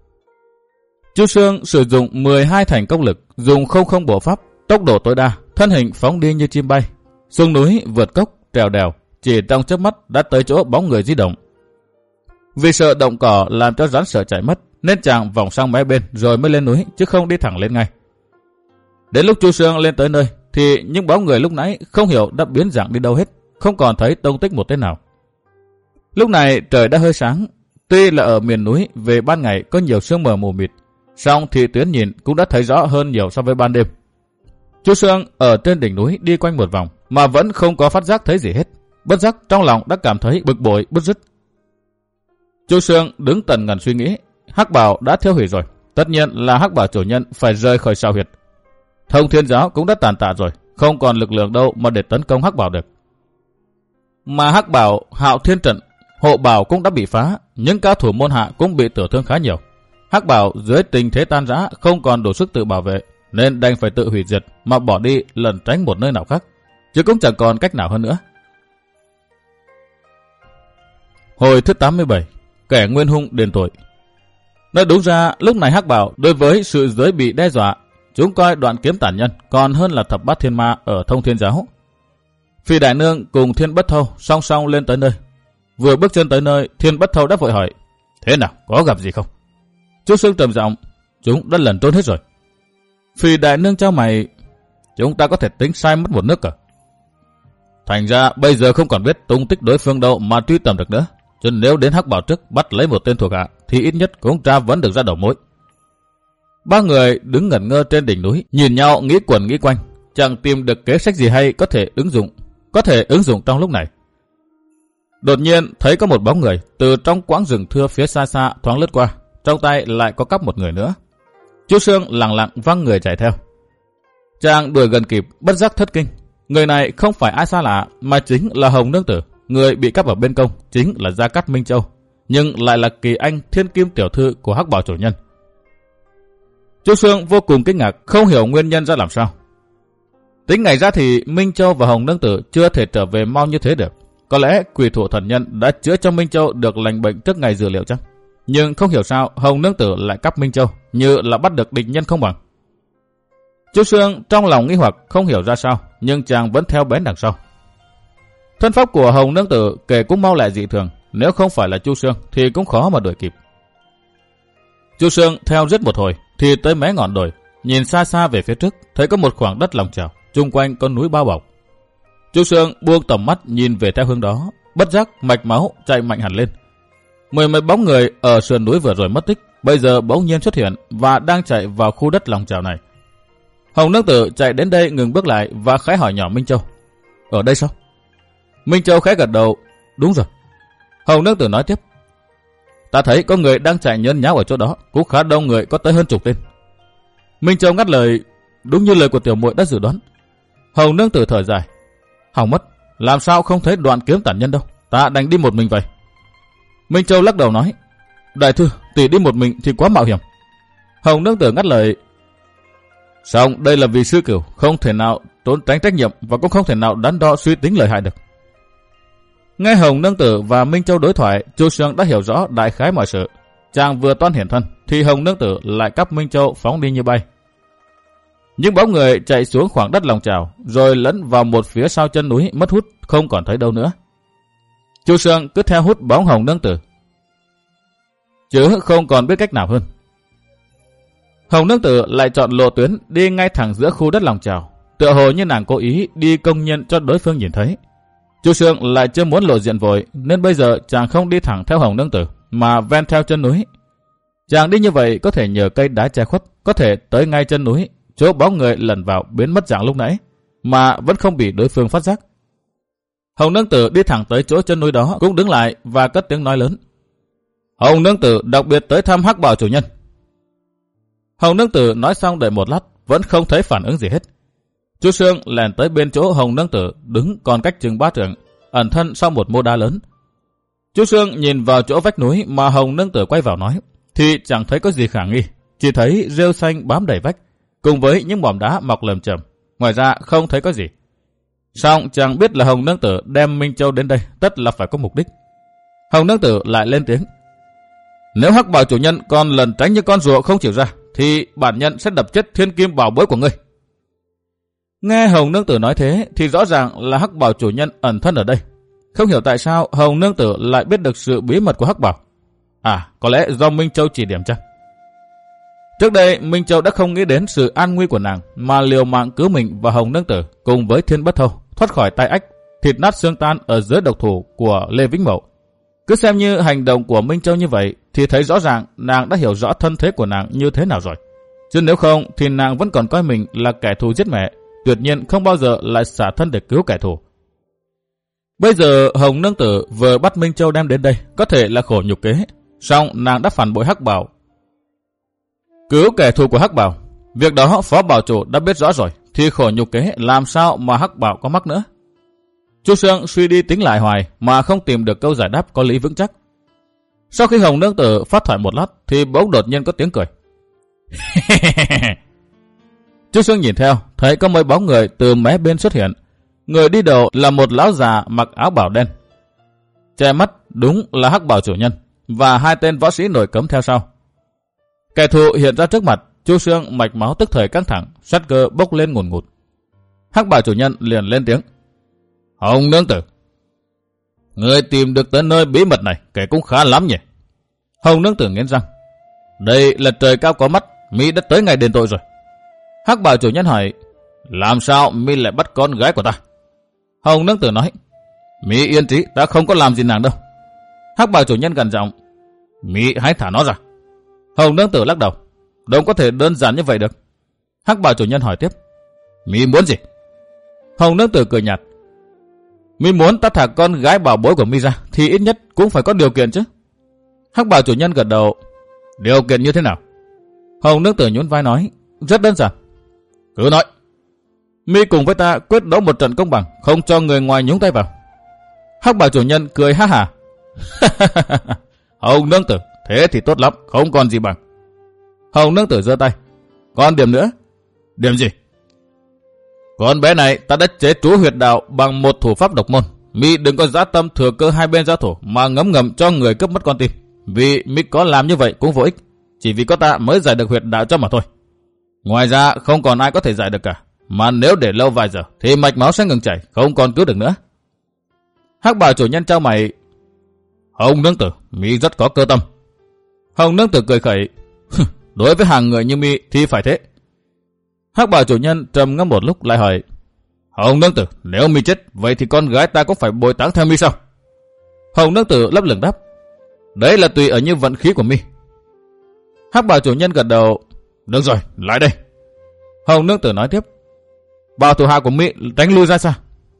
Chu Xương sử dụng mười hai thành công lực, dùng không không bộ pháp, tốc độ tối đa, thân hình phóng đi như chim bay, xuống núi vượt cốc, trèo đèo, chỉ trong chớp mắt đã tới chỗ bóng người di động. Vì sợ động cỏ làm cho rắn sợ chạy mất, nên chàng vòng sang mé bên rồi mới lên núi, chứ không đi thẳng lên ngay. Đến lúc Chu Xương lên tới nơi, thì những bóng người lúc nãy không hiểu đã biến dạng đi đâu hết, không còn thấy tông tích một tên nào. Lúc này trời đã hơi sáng, tuy là ở miền núi về ban ngày có nhiều sương mờ mù mịt, song thì tuyến nhìn cũng đã thấy rõ hơn nhiều so với ban đêm. Chu Xương ở trên đỉnh núi đi quanh một vòng mà vẫn không có phát giác thấy gì hết, bất giác trong lòng đã cảm thấy bực bội bứt rứt. Chu Xương đứng tần ngần suy nghĩ, Hắc Bảo đã thiêu hủy rồi, tất nhiên là Hắc Bảo chủ nhân phải rời khỏi sao huyệt. Thông Thiên giáo cũng đã tàn tạ rồi, không còn lực lượng đâu mà để tấn công Hắc Bảo được. Mà Hắc Bảo Hạo Thiên trận, hộ bảo cũng đã bị phá, những cao thủ môn hạ cũng bị tử thương khá nhiều. Hắc Bảo dưới tình thế tan rã không còn đủ sức tự bảo vệ, nên đành phải tự hủy diệt mà bỏ đi lẩn tránh một nơi nào khác, chứ cũng chẳng còn cách nào hơn nữa. Hồi thứ tám mươi bảy, kẻ nguyên hung đền tội. Nói đúng ra lúc này Hắc Bảo đối với sự giới bị đe dọa, chúng coi đoạn kiếm tàn nhân còn hơn là thập bát thiên ma ở Thông Thiên giáo. Phi đại nương cùng Thiên Bất Thâu song song lên tới nơi. Vừa bước chân tới nơi, Thiên Bất Thâu đã vội hỏi, thế nào, có gặp gì không? Chu Xương trầm giọng, chúng đã lẩn trốn hết rồi. Phi đại nương trao mày, chúng ta có thể tính sai mất một nước cả. Thành ra bây giờ không còn biết tung tích đối phương đâu mà truy tầm được nữa. Chứ nếu đến Hắc Bảo trước bắt lấy một tên thuộc hạ thì ít nhất cũng tra vấn được ra đầu mối. Ba người đứng ngẩn ngơ trên đỉnh núi, nhìn nhau nghĩ quẩn nghĩ quanh, chẳng tìm được kế sách gì hay có thể ứng dụng, có thể ứng dụng trong lúc này. Đột nhiên thấy có một bóng người từ trong quãng rừng thưa phía xa xa thoáng lướt qua, trong tay lại có cắp một người nữa. Chu Xương lặng lặng văng người chạy theo. Chàng đuổi gần kịp, bất giác thất kinh. Người này không phải ai xa lạ mà chính là Hồng Nương Tử, người bị cắp ở bên công, chính là Gia Cát Minh Châu, nhưng lại là Kỳ Anh thiên kim tiểu thư của Hắc Bảo chủ nhân. Chu Xương vô cùng kinh ngạc, không hiểu nguyên nhân ra làm sao. Tính ngày ra thì Minh Châu và Hồng Nương Tử chưa thể trở về mau như thế được. Có lẽ quỷ thủ thần nhân đã chữa cho Minh Châu được lành bệnh trước ngày dự liệu chăng? Nhưng không hiểu sao Hồng Nương Tử lại cắp Minh Châu, như là bắt được địch nhân không bằng. Chu Xương trong lòng nghi hoặc không hiểu ra sao, nhưng chàng vẫn theo bén đằng sau. Thân pháp của Hồng Nương Tử kể cũng mau lẹ dị thường, nếu không phải là Chu Xương thì cũng khó mà đuổi kịp. Chu Xương theo giết một hồi thì tới mé ngọn đồi, nhìn xa xa về phía trước, thấy có một khoảng đất lòng chảo, chung quanh có núi bao bọc. Chu Xương buông tầm mắt nhìn về theo hướng đó, bất giác mạch máu chạy mạnh hẳn lên. Mười mấy bóng người ở sườn núi vừa rồi mất tích, bây giờ bỗng nhiên xuất hiện và đang chạy vào khu đất lòng chảo này. Hồng Nương Tử chạy đến đây ngừng bước lại và khẽ hỏi nhỏ Minh Châu: "Ở đây sao?" Minh Châu khẽ gật đầu: "Đúng rồi." Hồng Nương Tử nói tiếp: "Ta thấy có người đang chạy nhơn nháo ở chỗ đó, cũng khá đông người, có tới hơn chục tên." Minh Châu ngắt lời: "Đúng như lời của tiểu muội đã dự đoán." Hồng Nương Tử thở dài: "Hỏng mất, làm sao không thấy đoạn kiếm tản nhân đâu, ta đành đi một mình vậy." Minh Châu lắc đầu nói: "Đại thư, tỷ đi một mình thì quá mạo hiểm." Hồng Nương Tử ngắt lời: "Xong đây là vì sư cửu, không thể nào trốn tránh trách nhiệm và cũng không thể nào đắn đo suy tính lợi hại được." Nghe Hồng Nương Tử và Minh Châu đối thoại, Chu Xương đã hiểu rõ đại khái mọi sự. Chàng vừa toan hiển thân thì Hồng Nương Tử lại cắp Minh Châu phóng đi như bay. Những bóng người chạy xuống khoảng đất lòng chảo, rồi lẫn vào một phía sau chân núi, mất hút không còn thấy đâu nữa. Chu Xương cứ theo hút bóng Hồng Nương Tử, chứ không còn biết cách nào hơn. Hồng Nương Tử lại chọn lộ tuyến đi ngay thẳng giữa khu đất lòng chảo, tựa hồ như nàng cố ý đi công nhân cho đối phương nhìn thấy. Chu Xương lại chưa muốn lộ diện vội, nên bây giờ chàng không đi thẳng theo Hồng Nương Tử mà ven theo chân núi. Chàng đi như vậy có thể nhờ cây đá che khuất, có thể tới ngay chân núi, chỗ bóng người lẩn vào biến mất dạng lúc nãy, mà vẫn không bị đối phương phát giác. Hồng Nương Tử đi thẳng tới chỗ chân núi đó, cũng đứng lại và cất tiếng nói lớn: "Hồng Nương Tử đặc biệt tới thăm Hắc Bảo chủ nhân." Hồng Nương Tử nói xong đợi một lát vẫn không thấy phản ứng gì hết. Chu Xương lèn tới bên chỗ Hồng Nương Tử đứng còn cách chừng ba trượng, ẩn thân sau một mô đá lớn. Chu Xương nhìn vào chỗ vách núi mà Hồng Nương Tử quay vào nói, thì chẳng thấy có gì khả nghi, chỉ thấy rêu xanh bám đầy vách, cùng với những mỏm đá mọc lởm chởm, ngoài ra không thấy có gì. Song chàng biết là Hồng Nương Tử đem Minh Châu đến đây tất là phải có mục đích. Hồng Nương Tử lại lên tiếng: "Nếu Hắc Bảo chủ nhân còn lần tránh như con rùa không chịu ra, thì bản nhân sẽ đập chết thiên kim bảo bối của ngươi." Nghe Hồng Nương Tử nói thế thì rõ ràng là Hắc Bảo chủ nhân ẩn thân ở đây. Không hiểu tại sao Hồng Nương Tử lại biết được sự bí mật của Hắc Bảo. À, có lẽ do Minh Châu chỉ điểm chăng? Trước đây Minh Châu đã không nghĩ đến sự an nguy của nàng mà liều mạng cứu mình và Hồng Nương Tử cùng với Thiên Bất Thâu thoát khỏi tay ách, thịt nát xương tan ở dưới độc thủ của Lê Vĩnh Mậu. Cứ xem như hành động của Minh Châu như vậy thì thấy rõ ràng nàng đã hiểu rõ thân thế của nàng như thế nào rồi. Chứ nếu không thì nàng vẫn còn coi mình là kẻ thù giết mẹ, tuyệt nhiên không bao giờ lại xả thân để cứu kẻ thù. Bây giờ Hồng Nương Tử vừa bắt Minh Châu đem đến đây có thể là khổ nhục kế, song nàng đã phản bội Hắc Bảo, cứu kẻ thù của Hắc Bảo. Việc đó Phó Bảo chủ đã biết rõ rồi, thì khổ nhục kế làm sao mà Hắc Bảo có mắc nữa. Chu Xương suy đi tính lại hoài mà không tìm được câu giải đáp có lý vững chắc. Sau khi Hồng Nương Tử phát thoại một lát thì bỗng đột nhiên có tiếng cười. Chu Xương nhìn theo, thấy có mấy bóng người từ mé bên xuất hiện. Người đi đầu là một lão già mặc áo bào đen, che mắt đúng là Hắc Bảo chủ nhân, và hai tên võ sĩ nổi cấm theo sau. Kẻ thù hiện ra trước mặt, Chu Xương mạch máu tức thời căng thẳng, sát cơ bốc lên ngùn ngụt. Hắc Bảo chủ nhân liền lên tiếng: "Hồng Nương Tử, người tìm được tới nơi bí mật này, kể cũng khá lắm nhỉ?" Hồng Nương Tử nghiến răng: "Đây là trời cao có mắt, mi đã tới ngày đền tội rồi." Hắc Bảo chủ nhân hỏi: "Làm sao mi lại bắt con gái của ta?" Hồng nương tử nói, Mỹ yên trí, ta không có làm gì nàng đâu. Hắc bào chủ nhân gần giọng, Mỹ hãy thả nó ra. Hồng nương tử lắc đầu, đâu có thể đơn giản như vậy được. Hắc bào chủ nhân hỏi tiếp, Mỹ muốn gì? Hồng nương tử cười nhạt, Mỹ muốn ta thả con gái bảo bối của Mỹ ra, thì ít nhất cũng phải có điều kiện chứ. Hắc bào chủ nhân gật đầu, điều kiện như thế nào? Hồng nương tử nhún vai nói, rất đơn giản. Cứ nói. Mỹ cùng với ta quyết đấu một trận công bằng, không cho người ngoài nhúng tay vào. Hắc bào chủ nhân cười ha hả. Hồng nương tử, thế thì tốt lắm, không còn gì bằng. Hồng nương tử giơ tay, còn điểm nữa. Điểm gì? Con bé này ta đã chế trú huyệt đạo bằng một thủ pháp độc môn. Mỹ đừng có dã tâm thừa cơ hai bên giao thủ mà ngấm ngầm cho người cướp mất con tim. Vì Mỹ có làm như vậy cũng vô ích, chỉ vì có ta mới giải được huyệt đạo cho mà thôi. Ngoài ra không còn ai có thể giải được cả, mà nếu để lâu vài giờ thì mạch máu sẽ ngừng chảy, không còn cứu được nữa. Hắc bào chủ nhân trao mày, Hồng nương tử, Mỹ rất có cơ tâm. Hồng nương tử cười khẩy, đối với hàng người như Mỹ thì phải thế. Hắc bào chủ nhân trầm ngâm một lúc lại hỏi, Hồng nương tử, nếu Mỹ chết, vậy thì con gái ta có phải bồi táng theo Mỹ sao? Hồng nương tử lấp lửng đáp, đấy là tùy ở như vận khí của Mỹ. Hắc bào chủ nhân gật đầu, được rồi, lại đây. Hồng nương tử nói tiếp, bảo thủ hạ của Mỹ tránh lui ra xa.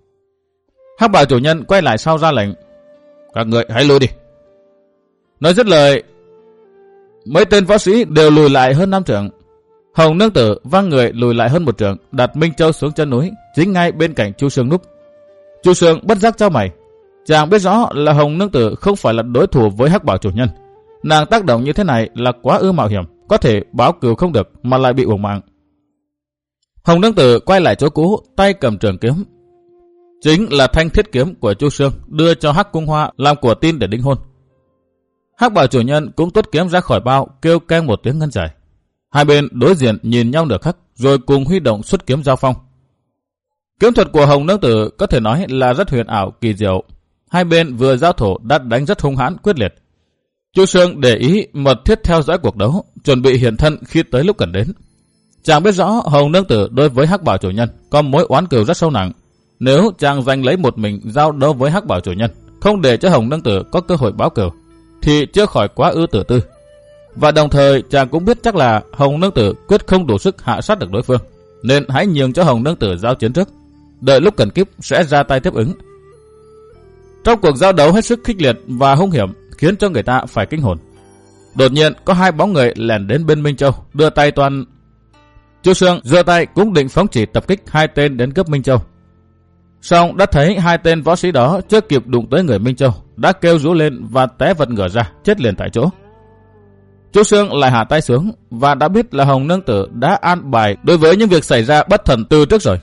Hắc bào chủ nhân quay lại sau ra lệnh, các người hãy lui đi. Nói dứt lời, mấy tên võ sĩ đều lùi lại hơn năm trượng. Hồng nương tử văng người lùi lại hơn một trượng, đặt Minh Châu xuống chân núi, chính ngay bên cạnh Chu Sương núp. Chu Sương bất giác chau mày, chàng biết rõ là Hồng nương tử không phải là đối thủ với Hắc bảo chủ nhân. Nàng tác động như thế này là quá ư mạo hiểm, có thể báo cừu không được mà lại bị uổng mạng. Hồng nương tử quay lại chỗ cũ, tay cầm trường kiếm, chính là thanh thiết kiếm của Chu Sương đưa cho Hắc Cung Hoa làm của tin để đính hôn. Hắc bảo chủ nhân cũng tuốt kiếm ra khỏi bao, kêu keng một tiếng ngân dài. Hai bên đối diện nhìn nhau nửa khắc, rồi cùng huy động xuất kiếm giao phong. Kiếm thuật của Hồng nương tử có thể nói là rất huyền ảo kỳ diệu. Hai bên vừa giao thủ đã đánh rất hung hãn quyết liệt. Chu Sương để ý mật thiết theo dõi cuộc đấu, chuẩn bị hiện thân khi tới lúc cần đến. Chàng biết rõ Hồng nương tử đối với Hắc bảo chủ nhân có mối oán cừu rất sâu nặng. Nếu chàng giành lấy một mình giao đấu với Hắc bảo chủ nhân, không để cho Hồng nương tử có cơ hội báo cừu, thì chưa khỏi quá ư tử tư. Và đồng thời chàng cũng biết chắc là Hồng nương tử quyết không đủ sức hạ sát được đối phương, nên hãy nhường cho Hồng nương tử giao chiến trước, đợi lúc cần kíp sẽ ra tay tiếp ứng. Trong cuộc giao đấu hết sức khích liệt và hung hiểm, khiến cho người ta phải kinh hồn. Đột nhiên có hai bóng người lẻn đến bên Minh Châu, đưa tay toàn. Chu Sương giơ tay cũng định phóng chỉ tập kích hai tên đến cướp Minh Châu. Song đã thấy hai tên võ sĩ đó chưa kịp đụng tới người Minh Châu, đã kêu rú lên và té vật ngửa ra, chết liền tại chỗ. Chu Sương lại hạ tay xuống và đã biết là Hồng nương tử đã an bài đối với những việc xảy ra bất thần từ trước rồi.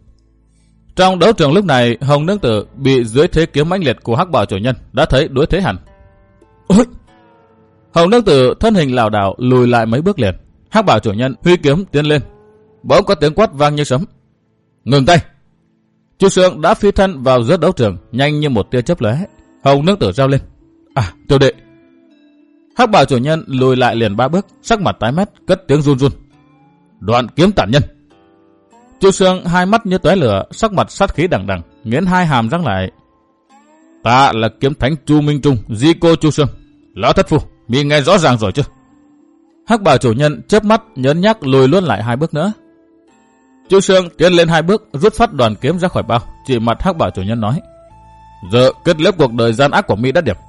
Trong đấu trường lúc này, Hồng nương tử bị dưới thế kiếm mãnh liệt của Hắc bảo chủ nhân đã thấy đuối thế hẳn. Ôi! Hồng nương tử thân hình lảo đảo lùi lại mấy bước liền. Hắc bảo chủ nhân huy kiếm tiến lên, bỗng có tiếng quát vang như sấm. Ngừng tay! Chu Sương đã phi thân vào giữa đấu trường, nhanh như một tia chớp lóe. Hồng nương tử rao lên, à, tiểu đệ! Hắc bảo chủ nhân lùi lại liền ba bước, sắc mặt tái mét, cất tiếng run run. Đoạn kiếm tản nhân! Chu Sương hai mắt như tóe lửa, sắc mặt sát khí đằng đằng, nghiến hai hàm răng lại. Ta là kiếm thánh Chu Minh Trung, di cô Chu Sương. Lão thất phu, mi nghe rõ ràng rồi chứ? Hắc bảo chủ nhân chớp mắt nhớn nhác lùi luôn lại hai bước nữa. Chu Sương tiến lên hai bước, rút phát đoàn kiếm ra khỏi bao, chỉ mặt Hắc bảo chủ nhân nói: Giờ kết liễu cuộc đời gian ác của mi đã điểm.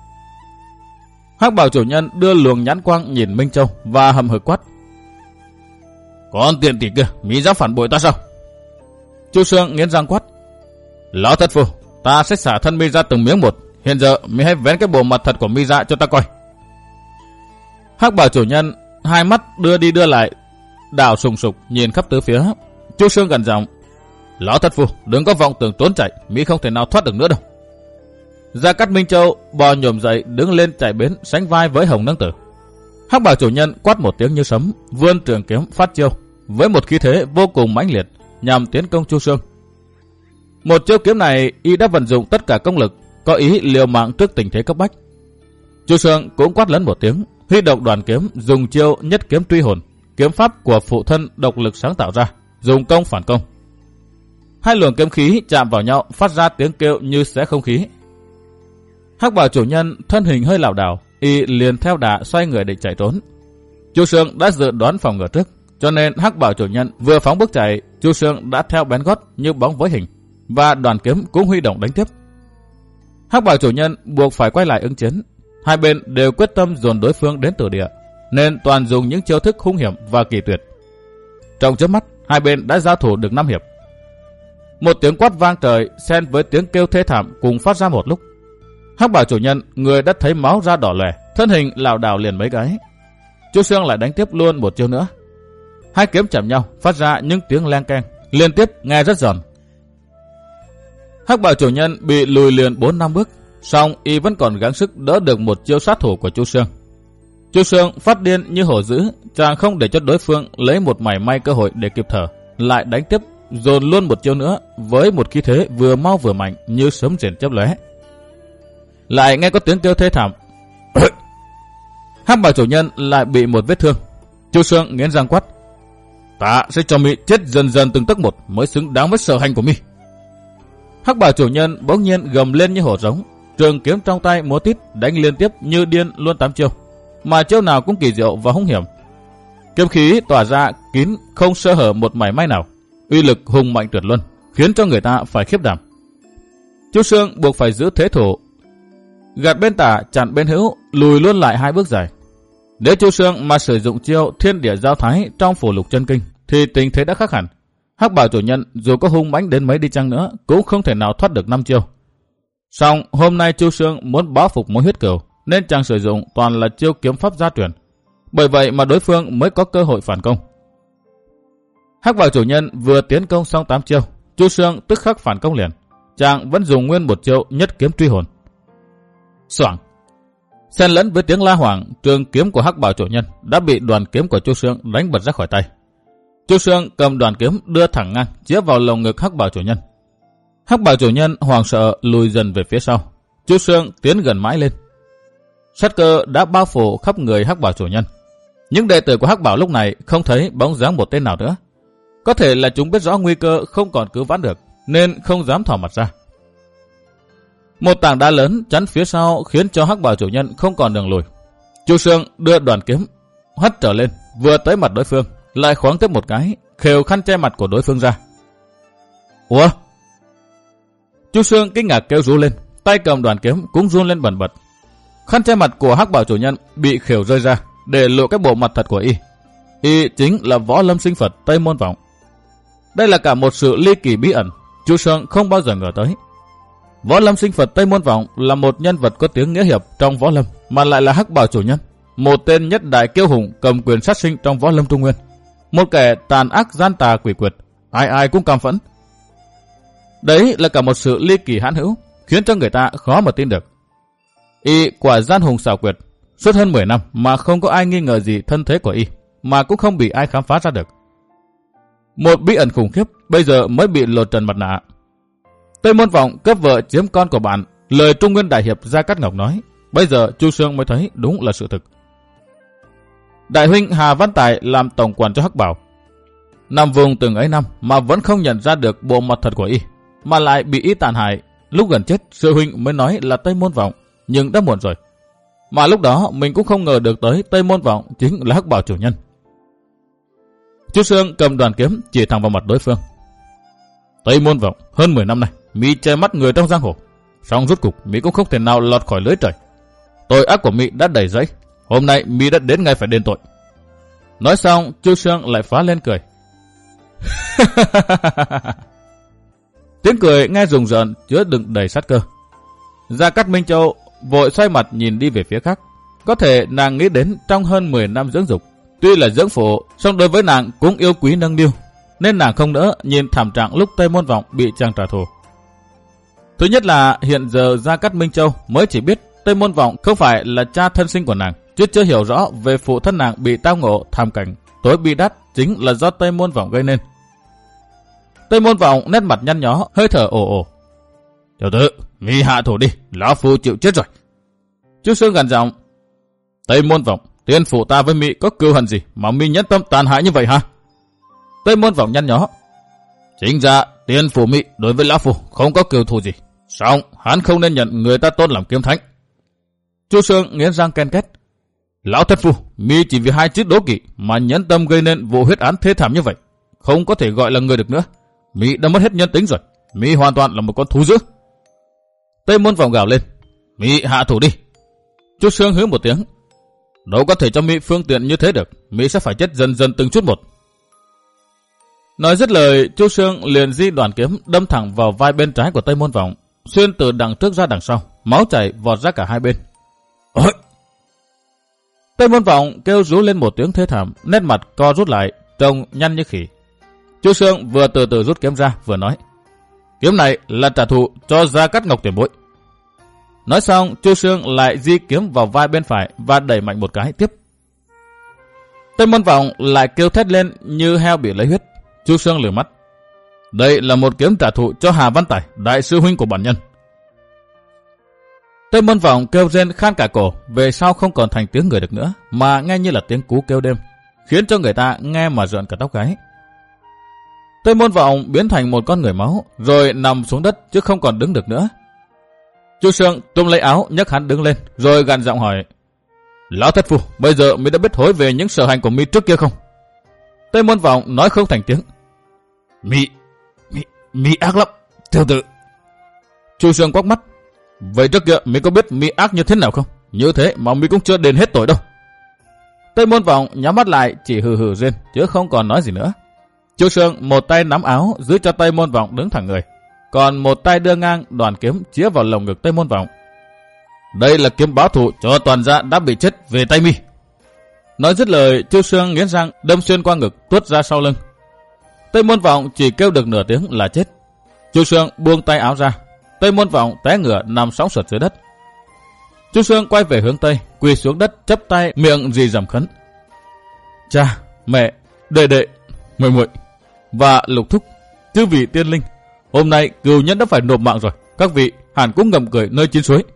Hắc bảo chủ nhân đưa luồng nhãn quang nhìn Minh Châu và hầm hực quát: Con tiện tỷ kia, mi dám phản bội ta sao? Chu Sương nghiến răng quát: Lão thất phu, ta sẽ xả thân mi ra từng miếng một. Hiện giờ mi hãy vén cái bộ mặt thật của mi ra cho ta coi. Hắc bảo chủ nhân hai mắt đưa đi đưa lại, đảo sùng sục nhìn khắp tứ phía. Chu Sương gần giọng: Lão thất phu, đừng có vọng tưởng trốn chạy, mi không thể nào thoát được nữa đâu. Gia Cát Minh Châu bò nhổm dậy, đứng lên chạy bến, sánh vai với Hồng nương tử. Hắc bảo chủ nhân quát một tiếng như sấm, vươn trường kiếm phát chiêu với một khí thế vô cùng mãnh liệt nhằm tiến công Chu Sương. Một chiêu kiếm này y đã vận dụng tất cả công lực, có ý liều mạng trước tình thế cấp bách. Chu Sương cũng quát lớn một tiếng, huy động đoàn kiếm, dùng chiêu nhất kiếm truy hồn, kiếm pháp của phụ thân độc lực sáng tạo ra, dùng công phản công. Hai luồng kiếm khí chạm vào nhau phát ra tiếng kêu như xé không khí. Hắc Bào chủ nhân thân hình hơi lảo đảo, y liền theo đà xoay người định chạy trốn. Chu Sương đã dự đoán phòng ngừa trước, cho nên Hắc Bào chủ nhân vừa phóng bước chạy, Chu Sương đã theo bén gót như bóng với hình, và đoàn kiếm cũng huy động đánh tiếp. Hắc Bào chủ nhân buộc phải quay lại ứng chiến. Hai bên đều quyết tâm dồn đối phương đến tử địa, nên toàn dùng những chiêu thức hung hiểm và kỳ tuyệt. Trong chớp mắt, hai bên đã giao thủ được năm hiệp. Một tiếng quát vang trời xen với tiếng kêu thê thảm cùng phát ra một lúc. Hắc Bào chủ nhân, người đã thấy máu ra đỏ lòe, thân hình lảo đảo liền mấy cái. Chu Sương lại đánh tiếp luôn một chiêu nữa. Hai kiếm chạm nhau, phát ra những tiếng leng keng, liên tiếp nghe rất giòn. Hắc Bào chủ nhân bị lùi liền bốn năm bước, song y vẫn còn gắng sức đỡ được một chiêu sát thủ của Chu Sương. Chu Sương phát điên như hổ dữ, chàng không để cho đối phương lấy một mảy may cơ hội để kịp thở, lại đánh tiếp dồn luôn một chiêu nữa với một khí thế vừa mau vừa mạnh như sấm rền chớp lóe. Lại nghe có tiếng kêu thê thảm. Hắc Bào chủ nhân lại bị một vết thương. Chu Sương nghiến răng quát: "Ta sẽ cho mi chết dần dần từng tấc một mới xứng đáng với sở hành của mi." Hắc Bào chủ nhân bỗng nhiên gầm lên như hổ giống, trường kiếm trong tay múa tít đánh liên tiếp như điên luôn tám chiêu, mà chiêu nào cũng kỳ diệu và hung hiểm. Kiếm khí tỏa ra kín không sơ hở một mảy may nào, uy lực hùng mạnh tuyệt luân, khiến cho người ta phải khiếp đảm. Chu Sương buộc phải giữ thế thủ, gạt bên tả chặn bên hữu, lùi luôn lại hai bước dài. Nếu Chu Sương mà sử dụng chiêu Thiên Địa Giao Thái trong Phù Lục Chân Kinh thì tình thế đã khác hẳn. Hắc Bào chủ nhân dù có hung mãnh đến mấy đi chăng nữa cũng không thể nào thoát được năm chiêu. Song hôm nay Chu Sương muốn báo phục mối huyết cừu nên chàng sử dụng toàn là chiêu kiếm pháp gia truyền. Bởi vậy mà đối phương mới có cơ hội phản công. Hắc Bào chủ nhân vừa tiến công xong tám chiêu, Chu Sương tức khắc phản công liền. Chàng vẫn dùng nguyên một chiêu nhất kiếm truy hồn. Xoảng! Xen lẫn với tiếng la hoảng, trường kiếm của Hắc Bào chủ nhân đã bị đoàn kiếm của Chu Sương đánh bật ra khỏi tay. Chu Sương cầm đoàn kiếm đưa thẳng ngang chĩa vào lồng ngực Hắc Bào chủ nhân. Hắc Bào chủ nhân hoảng sợ lùi dần về phía sau. Chu Sương tiến gần mãi lên. Sát cơ đã bao phủ khắp người Hắc Bào chủ nhân. Những đệ tử của Hắc Bảo lúc này không thấy bóng dáng một tên nào nữa. Có thể là chúng biết rõ nguy cơ không còn cứu vãn được nên không dám thò mặt ra. Một tảng đá lớn chắn phía sau khiến cho Hắc Bào chủ nhân không còn đường lùi. Chu Sương đưa đoàn kiếm hất trở lên, vừa tới mặt đối phương, lại khoáng tiếp một cái, khều khăn che mặt của đối phương ra. Ủa? Chu Sương kinh ngạc kêu rú lên, tay cầm đoàn kiếm cũng run lên bần bật. Khăn che mặt của Hắc Bảo chủ nhân bị khều rơi ra, để lộ cái bộ mặt thật của y. Y chính là Võ Lâm Sinh Phật Tây Môn Vọng. Đây là cả một sự ly kỳ bí ẩn, Chu Sương không bao giờ ngờ tới. Võ Lâm Sinh Phật Tây Môn Vọng là một nhân vật có tiếng nghĩa hiệp trong võ lâm, mà lại là Hắc Bảo chủ nhân, một tên nhất đại kiêu hùng cầm quyền sát sinh trong võ lâm Trung Nguyên, một kẻ tàn ác gian tà quỷ quyệt, ai ai cũng căm phẫn. Đấy là cả một sự ly kỳ hãn hữu, khiến cho người ta khó mà tin được. Y quả gian hùng xảo quyệt, suốt hơn mười năm mà không có ai nghi ngờ gì thân thế của y, mà cũng không bị ai khám phá ra được. Một bí ẩn khủng khiếp bây giờ mới bị lột trần mặt nạ. Tây Môn Vọng cướp vợ chiếm con của bạn, lời Trung Nguyên đại hiệp Gia Cát Ngọc nói, bây giờ Chu Sương mới thấy đúng là sự thực. Đại huynh Hà Văn Tài làm tổng quản cho Hắc Bảo, nằm vùng từng ấy năm mà vẫn không nhận ra được bộ mặt thật của y, mà lại bị y tàn hại. Lúc gần chết, sư huynh mới nói là Tây Môn Vọng, nhưng đã muộn rồi. Mà lúc đó mình cũng không ngờ được tới Tây Môn Vọng chính là Hắc Bảo chủ nhân. Chu Sương cầm đoàn kiếm chỉ thẳng vào mặt đối phương. Tây Môn Vọng, hơn mười năm nay, mi che mắt người trong giang hồ, song rốt cục mi cũng không thể nào lọt khỏi lưới trời. Tội ác của mi đã đầy dẫy, hôm nay mi đã đến ngày phải đền tội. Nói xong, Chu Sương lại phá lên cười. Tiếng cười nghe rùng rợn chứa đựng đầy sát cơ. Gia Cát Minh Châu vội xoay mặt nhìn đi về phía khác. Có thể nàng nghĩ đến trong hơn mười năm dưỡng dục, tuy là dưỡng phụ, song đối với nàng cũng yêu quý nâng niu, nên nàng không nỡ nhìn thảm trạng lúc Tây Môn Vọng bị chàng trả thù. Thứ nhất là hiện giờ Gia Cát Minh Châu mới chỉ biết Tây Môn Vọng không phải là cha thân sinh của nàng, chứ chưa hiểu rõ về phụ thân nàng bị tao ngộ thảm cảnh tối bi đát chính là do Tây Môn Vọng gây nên. Tây Môn Vọng nét mặt nhăn nhó, hơi thở ồ ồ. Tiểu tử, mi hạ thủ đi, lão phu chịu chết rồi. Chu Sương gằn giọng. Tây Môn Vọng, tiên phụ ta với mi có cừu hận gì mà mi nhẫn tâm tàn hại như vậy hả? Tây Môn Vọng nhăn nhó. Chính ra Tiền phủ Mỹ đối với lão phu không có cừu thù gì. Xong, hắn không nên nhận người ta tôn làm kiếm thánh. Chu Sương nghiến răng ken két. Lão thất phu, mi chỉ vì hai chữ đố kỵ mà nhẫn tâm gây nên vụ huyết án thê thảm như vậy, không có thể gọi là người được nữa. Mi đã mất hết nhân tính rồi. Mi hoàn toàn là một con thú dữ. Tây Môn Vọng gào lên. Mi hạ thủ đi. Chu Sương hứ một tiếng. Đâu có thể cho mi phương tiện như thế được. Mi sẽ phải chết dần dần từng chút một. Nói dứt lời, Chu Sương liền di đoàn kiếm đâm thẳng vào vai bên trái của Tây Môn Vọng, xuyên từ đằng trước ra đằng sau, máu chảy vọt ra cả hai bên. Ôi! Tây Môn Vọng kêu rú lên một tiếng thê thảm, nét mặt co rút lại, trông nhăn như khỉ. Chu Sương vừa từ từ rút kiếm ra, vừa nói: kiếm này là trả thù cho Gia Cát Ngọc tiền bối. Nói xong, Chu Sương lại di kiếm vào vai bên phải và đẩy mạnh một cái tiếp. Tây Môn Vọng lại kêu thét lên như heo bị lấy huyết. Chu Sương lườm mắt. Đây là một kiếm trả thù cho Hà Văn Tài, đại sư huynh của bản nhân. Tây Môn Vọng kêu rên khan cả cổ, về sau không còn thành tiếng người được nữa, mà nghe như là tiếng cú kêu đêm, khiến cho người ta nghe mà rợn cả tóc gáy. Tây Môn Vọng biến thành một con người máu, rồi nằm xuống đất chứ không còn đứng được nữa. Chu Sương tung lấy áo nhấc hắn đứng lên, rồi gằn giọng hỏi: Lão thất phu, bây giờ mi đã biết hối về những sở hành của mi trước kia không? Tây Môn Vọng nói không thành tiếng: Mi, mi, mi ác lắm, tiểu tử. Chu Sương quắc mắt: Vậy trước kia mi có biết mi ác như thế nào không? Như thế mà mi cũng chưa đền hết tội đâu. Tây Môn Vọng nhắm mắt lại chỉ hừ hừ rên chứ không còn nói gì nữa. Chu Sương một tay nắm áo giữ cho Tây Môn Vọng đứng thẳng người, còn một tay đưa ngang đoàn kiếm chĩa vào lồng ngực Tây Môn Vọng. Đây là kiếm báo thù cho toàn gia đã bị chết về tay mi. Nói dứt lời, Chu Sương nghiến răng đâm xuyên qua ngực tuốt ra sau lưng. Tây Môn Vọng chỉ kêu được nửa tiếng là chết. Chu Sương buông tay áo ra, Tây Môn Vọng té ngửa nằm sóng sượt dưới đất. Chu Sương quay về hướng tây, quỳ xuống đất chắp tay miệng rì rầm khấn: Cha, mẹ, đệ đệ, muội muội và Lục thúc, chư vị tiên linh, hôm nay cừu nhân đã phải nộp mạng rồi, các vị hẳn cũng ngầm cười nơi chín suối.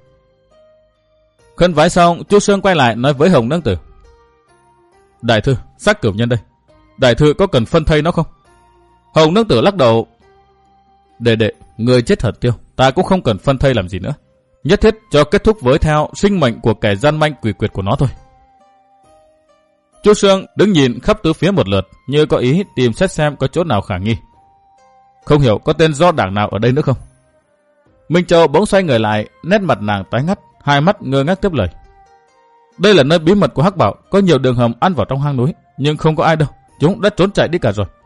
Khấn vái xong, Chu Sương quay lại nói với Hồng Nương Tử: Đại thư, xác cừu nhân đây, đại thư có cần phân thây nó không? Hồng Nương Tử lắc đầu: Đệ đệ, người chết hận tiêu, ta cũng không cần phân thây làm gì nữa, nhất thiết cho kết thúc với theo sinh mệnh của kẻ gian manh quỷ quyệt của nó thôi. Chu Sương đứng nhìn khắp tứ phía một lượt, như có ý tìm xét xem có chỗ nào khả nghi. Không hiểu có tên do đảng nào ở đây nữa không? Minh Châu bỗng xoay người lại, nét mặt nàng tái ngắt, hai mắt ngơ ngác tiếp lời: Đây là nơi bí mật của Hắc Bảo, có nhiều đường hầm ăn vào trong hang núi, nhưng không có ai đâu, chúng đã trốn chạy đi cả rồi.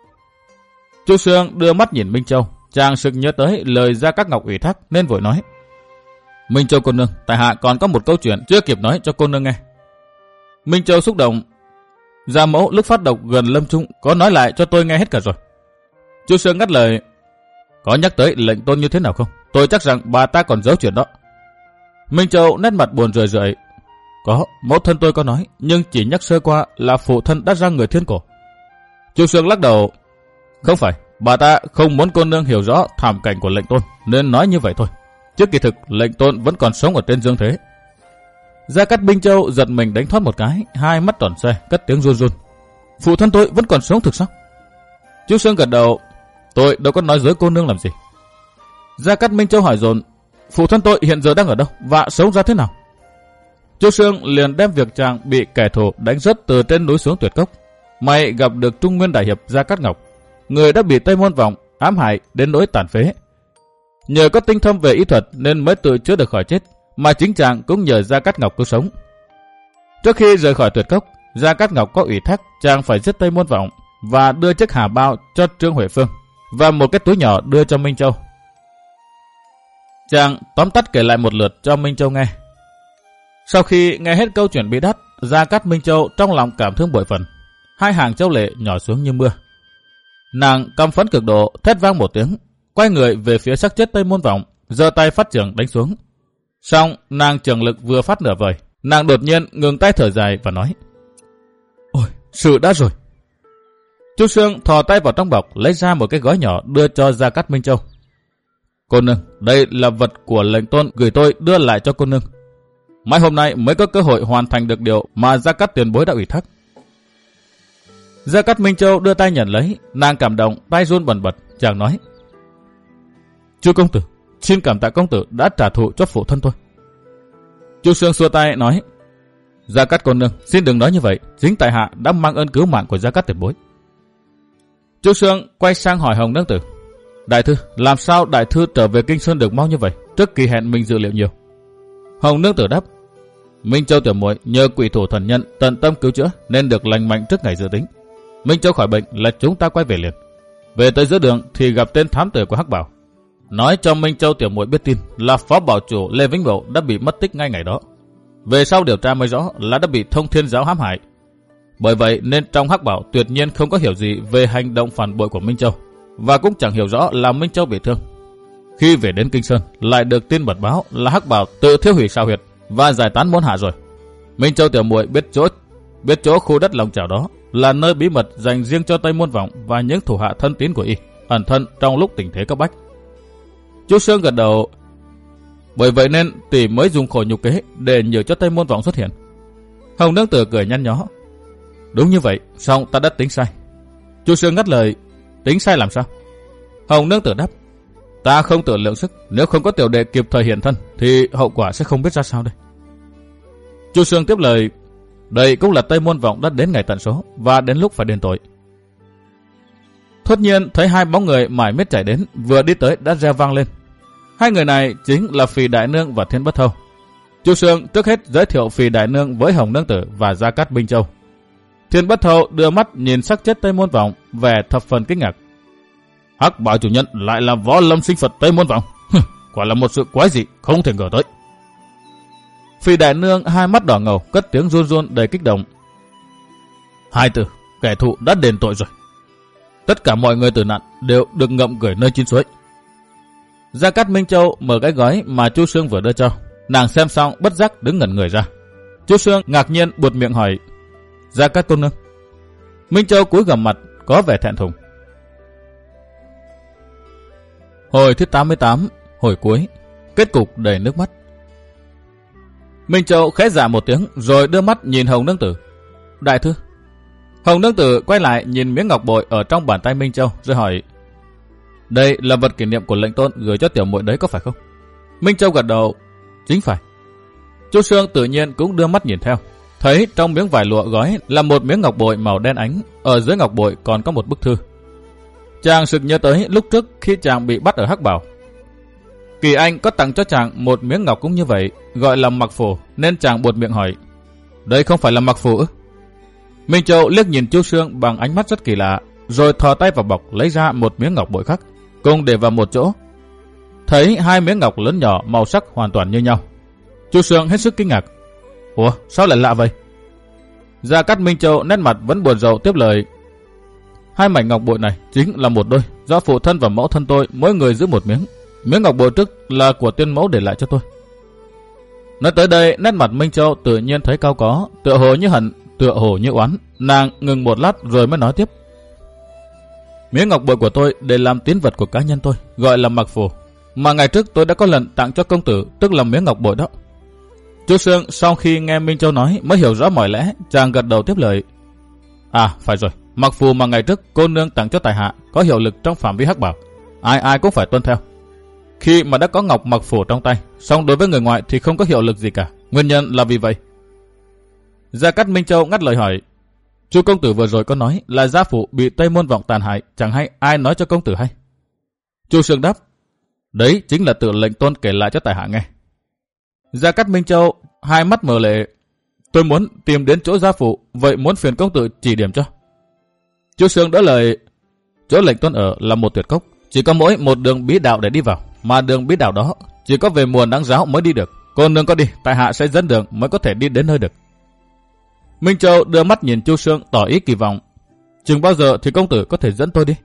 Chu Sương đưa mắt nhìn Minh Châu, chàng sực nhớ tới lời Gia Cát Ngọc ủy thác nên vội nói: Minh Châu cô nương, tại hạ còn có một câu chuyện chưa kịp nói cho cô nương nghe. Minh Châu xúc động: Gia mẫu lúc phát độc gần lâm chung có nói lại cho tôi nghe hết cả rồi. Chu Sương ngắt lời: Có nhắc tới lệnh tôn như thế nào không? Tôi chắc rằng bà ta còn giấu chuyện đó. Minh Châu nét mặt buồn rười rượi: Có, mẫu thân tôi có nói, nhưng chỉ nhắc sơ qua là phụ thân đã ra người thiên cổ. Chu Sương lắc đầu: Không phải, bà ta không muốn cô nương hiểu rõ thảm cảnh của lệnh tôn nên nói như vậy thôi. Trước kỳ thực lệnh tôn vẫn còn sống ở trên dương thế. Gia Cát Minh Châu giật mình đánh thoát một cái, hai mắt tròn xoe, cất tiếng run run: Phụ thân tôi vẫn còn sống thực sao? Chu Sương gật đầu: Tôi đâu có nói dối cô nương làm gì. Gia Cát Minh Châu hỏi dồn: Phụ thân tôi hiện giờ đang ở đâu và sống ra thế nào? Chu Sương liền đem việc chàng bị kẻ thù đánh rớt từ trên núi xuống Tuyệt Cốc, may gặp được Trung Nguyên đại hiệp Gia Cát Ngọc, người đã bị Tây Môn Vọng ám hại đến nỗi tàn phế. Nhờ có tinh thông về y thuật nên mới tự chữa được khỏi chết, mà chính chàng cũng nhờ Gia Cát Ngọc cứu sống. Trước khi rời khỏi Tuyệt Cốc, Gia Cát Ngọc có ủy thác chàng phải giết Tây Môn Vọng và đưa chiếc hà bao cho Trương Huệ Phương và một cái túi nhỏ đưa cho Minh Châu. Chàng tóm tắt kể lại một lượt cho Minh Châu nghe. Sau khi nghe hết câu chuyện bí đát, Gia Cát Minh Châu trong lòng cảm thương bội phần, hai hàng châu lệ nhỏ xuống như mưa. Nàng căm phẫn cực độ, thét vang một tiếng, quay người về phía xác chết Tây Môn Vọng, giơ tay phát trường đánh xuống. Xong nàng trường lực vừa phát nửa vời, nàng đột nhiên ngừng tay thở dài và nói: Ôi, sự đã rồi. Chu Sương thò tay vào trong bọc lấy ra một cái gói nhỏ đưa cho Gia Cát Minh Châu. Cô nương, đây là vật của lệnh tôn gửi tôi đưa lại cho cô nương. Mai hôm nay mới có cơ hội hoàn thành được điều mà Gia Cát tiền bối đã ủy thác. Gia Cát Minh Châu đưa tay nhận lấy, nàng cảm động, tay run bần bật, chàng nói: Chu công tử, xin cảm tạ công tử đã trả thù cho phụ thân tôi. Chu Sương xua tay nói, Gia Cát cô nương, xin đừng nói như vậy, chính tại hạ đã mang ơn cứu mạng của Gia Cát tiền bối. Chu Sương quay sang hỏi Hồng nương tử, đại thư, làm sao đại thư trở về Kinh Sơn được mau như vậy, trước kỳ hẹn mình dự liệu nhiều? Hồng nương tử đáp, Minh Châu tiểu muội nhờ quỷ thủ thần nhân tận tâm cứu chữa nên được lành mạnh trước ngày dự tính. Minh Châu khỏi bệnh là chúng ta quay về liền. Về tới giữa đường thì gặp tên thám tử của Hắc Bảo, nói cho Minh Châu tiểu muội biết tin là phó bảo chủ Lê Vĩnh Bộ đã bị mất tích ngay ngày đó. Về sau điều tra mới rõ là đã bị Thông Thiên giáo hãm hại. Bởi vậy nên trong Hắc Bảo tuyệt nhiên không có hiểu gì về hành động phản bội của Minh Châu, và cũng chẳng hiểu rõ là Minh Châu bị thương. Khi về đến Kinh Sơn lại được tin mật báo là Hắc Bảo tự thiêu hủy sao huyệt và giải tán môn hạ rồi. Minh Châu tiểu muội biết chỗ biết chỗ khu đất lòng chảo đó là nơi bí mật dành riêng cho Tây Môn Vọng và những thủ hạ thân tín của y, ẩn thân trong lúc tình thế cấp bách. Chu Sương gật đầu. Bởi vậy nên tỷ mới dùng khổ nhục kế để nhờ cho Tây Môn Vọng xuất hiện. Hồng nương tử cười nhăn nhó. Đúng như vậy, song ta đã tính sai. Chu Sương ngắt lời, tính sai làm sao? Hồng nương tử đáp, ta không tự lượng sức, nếu không có tiểu đệ kịp thời hiện thân thì hậu quả sẽ không biết ra sao đây. Chu Sương tiếp lời, đây cũng là Tây Môn Vọng đã đến ngày tận số và đến lúc phải đền tội. Thốt nhiên thấy hai bóng người mải miết chạy đến, vừa đi tới đã reo vang lên. Hai người này chính là Phì Đại Nương và Thiên Bất Thâu. Chu Sương trước hết giới thiệu Phì Đại Nương với Hồng nương tử và Gia Cát Minh Châu. Thiên Bất Thâu đưa mắt nhìn sắc chết Tây Môn Vọng, vẻ thập phần kinh ngạc. Hắc Bảo chủ nhân lại là võ lâm sinh Phật Tây Môn Vọng, quả là một sự quái dị không thể ngờ tới. Phì Đại Nương hai mắt đỏ ngầu, cất tiếng run run đầy kích động. Hai từ, kẻ thù đã đền tội rồi. Tất cả mọi người tử nạn đều được ngậm gửi nơi chín suối. Gia Cát Minh Châu mở cái gói mà Chu Sương vừa đưa cho, nàng xem xong bất giác đứng ngẩn người ra. Chu Sương ngạc nhiên buột miệng hỏi, Gia Cát cô nương. Minh Châu cúi gằm mặt có vẻ thẹn thùng. Hồi thứ tám mươi tám, hồi cuối, kết cục đầy nước mắt. Minh Châu khẽ dạ một tiếng rồi đưa mắt nhìn Hồng nương tử. Đại thư. Hồng nương tử quay lại nhìn miếng ngọc bội ở trong bàn tay Minh Châu rồi hỏi, đây là vật kỷ niệm của lệnh tôn gửi cho tiểu muội đấy có phải không? Minh Châu gật đầu, chính phải. Chu Sương tự nhiên cũng đưa mắt nhìn theo, thấy trong miếng vải lụa gói là một miếng ngọc bội màu đen ánh, ở dưới ngọc bội còn có một bức thư. Chàng sực nhớ tới lúc trước khi chàng bị bắt ở Hắc Bảo, Kỳ Anh có tặng cho chàng một miếng ngọc cũng như vậy, gọi là mặc phù, nên chàng buột miệng hỏi, đây không phải là mặc phù ư? Minh Châu liếc nhìn Chu Sương bằng ánh mắt rất kỳ lạ, rồi thò tay vào bọc lấy ra một miếng ngọc bội khác, cùng để vào một chỗ. Thấy hai miếng ngọc lớn nhỏ màu sắc hoàn toàn như nhau, Chu Sương hết sức kinh ngạc. Ủa, sao lại lạ vậy? Gia Cát Minh Châu nét mặt vẫn buồn rầu tiếp lời, hai mảnh ngọc bội này chính là một đôi, do phụ thân và mẫu thân tôi mỗi người giữ một miếng. Miếng ngọc bội trước là của tiên mẫu để lại cho tôi. Nói tới đây, nét mặt Minh Châu tự nhiên thấy cao có, tựa hồ như hận, tựa hồ như oán. Nàng ngừng một lát rồi mới nói tiếp. Miếng ngọc bội của tôi để làm tín vật của cá nhân tôi, gọi là mặc phù, mà ngày trước tôi đã có lần tặng cho công tử, tức là miếng ngọc bội đó. Chu Sương sau khi nghe Minh Châu nói mới hiểu rõ mọi lẽ, chàng gật đầu tiếp lời. À, phải rồi, mặc phù mà ngày trước cô nương tặng cho tài hạ có hiệu lực trong phạm vi Hắc Bảo, ai ai cũng phải tuân theo. Khi mà đã có ngọc mặc phù trong tay, song đối với người ngoài thì không có hiệu lực gì cả. Nguyên nhân là vì vậy. Gia Cát Minh Châu ngắt lời hỏi, Chu công tử vừa rồi có nói là gia phụ bị Tây Môn Vọng tàn hại, chẳng hay ai nói cho công tử hay? Chu Sương đáp, đấy chính là tự lệnh tôn kể lại cho tài hạ nghe. Gia Cát Minh Châu hai mắt mở lệ, tôi muốn tìm đến chỗ gia phụ, vậy muốn phiền công tử chỉ điểm cho. Chu Sương đỡ lời, chỗ lệnh tôn ở là một tuyệt cốc, chỉ có mỗi một đường bí đạo để đi vào, mà đường bí đạo đó chỉ có về mùa nắng ráo mới đi được. Cô nương có đi, tại hạ sẽ dẫn đường mới có thể đi đến nơi được. Minh Châu đưa mắt nhìn Chu Sương tỏ ý kỳ vọng, chừng bao giờ thì công tử có thể dẫn tôi đi?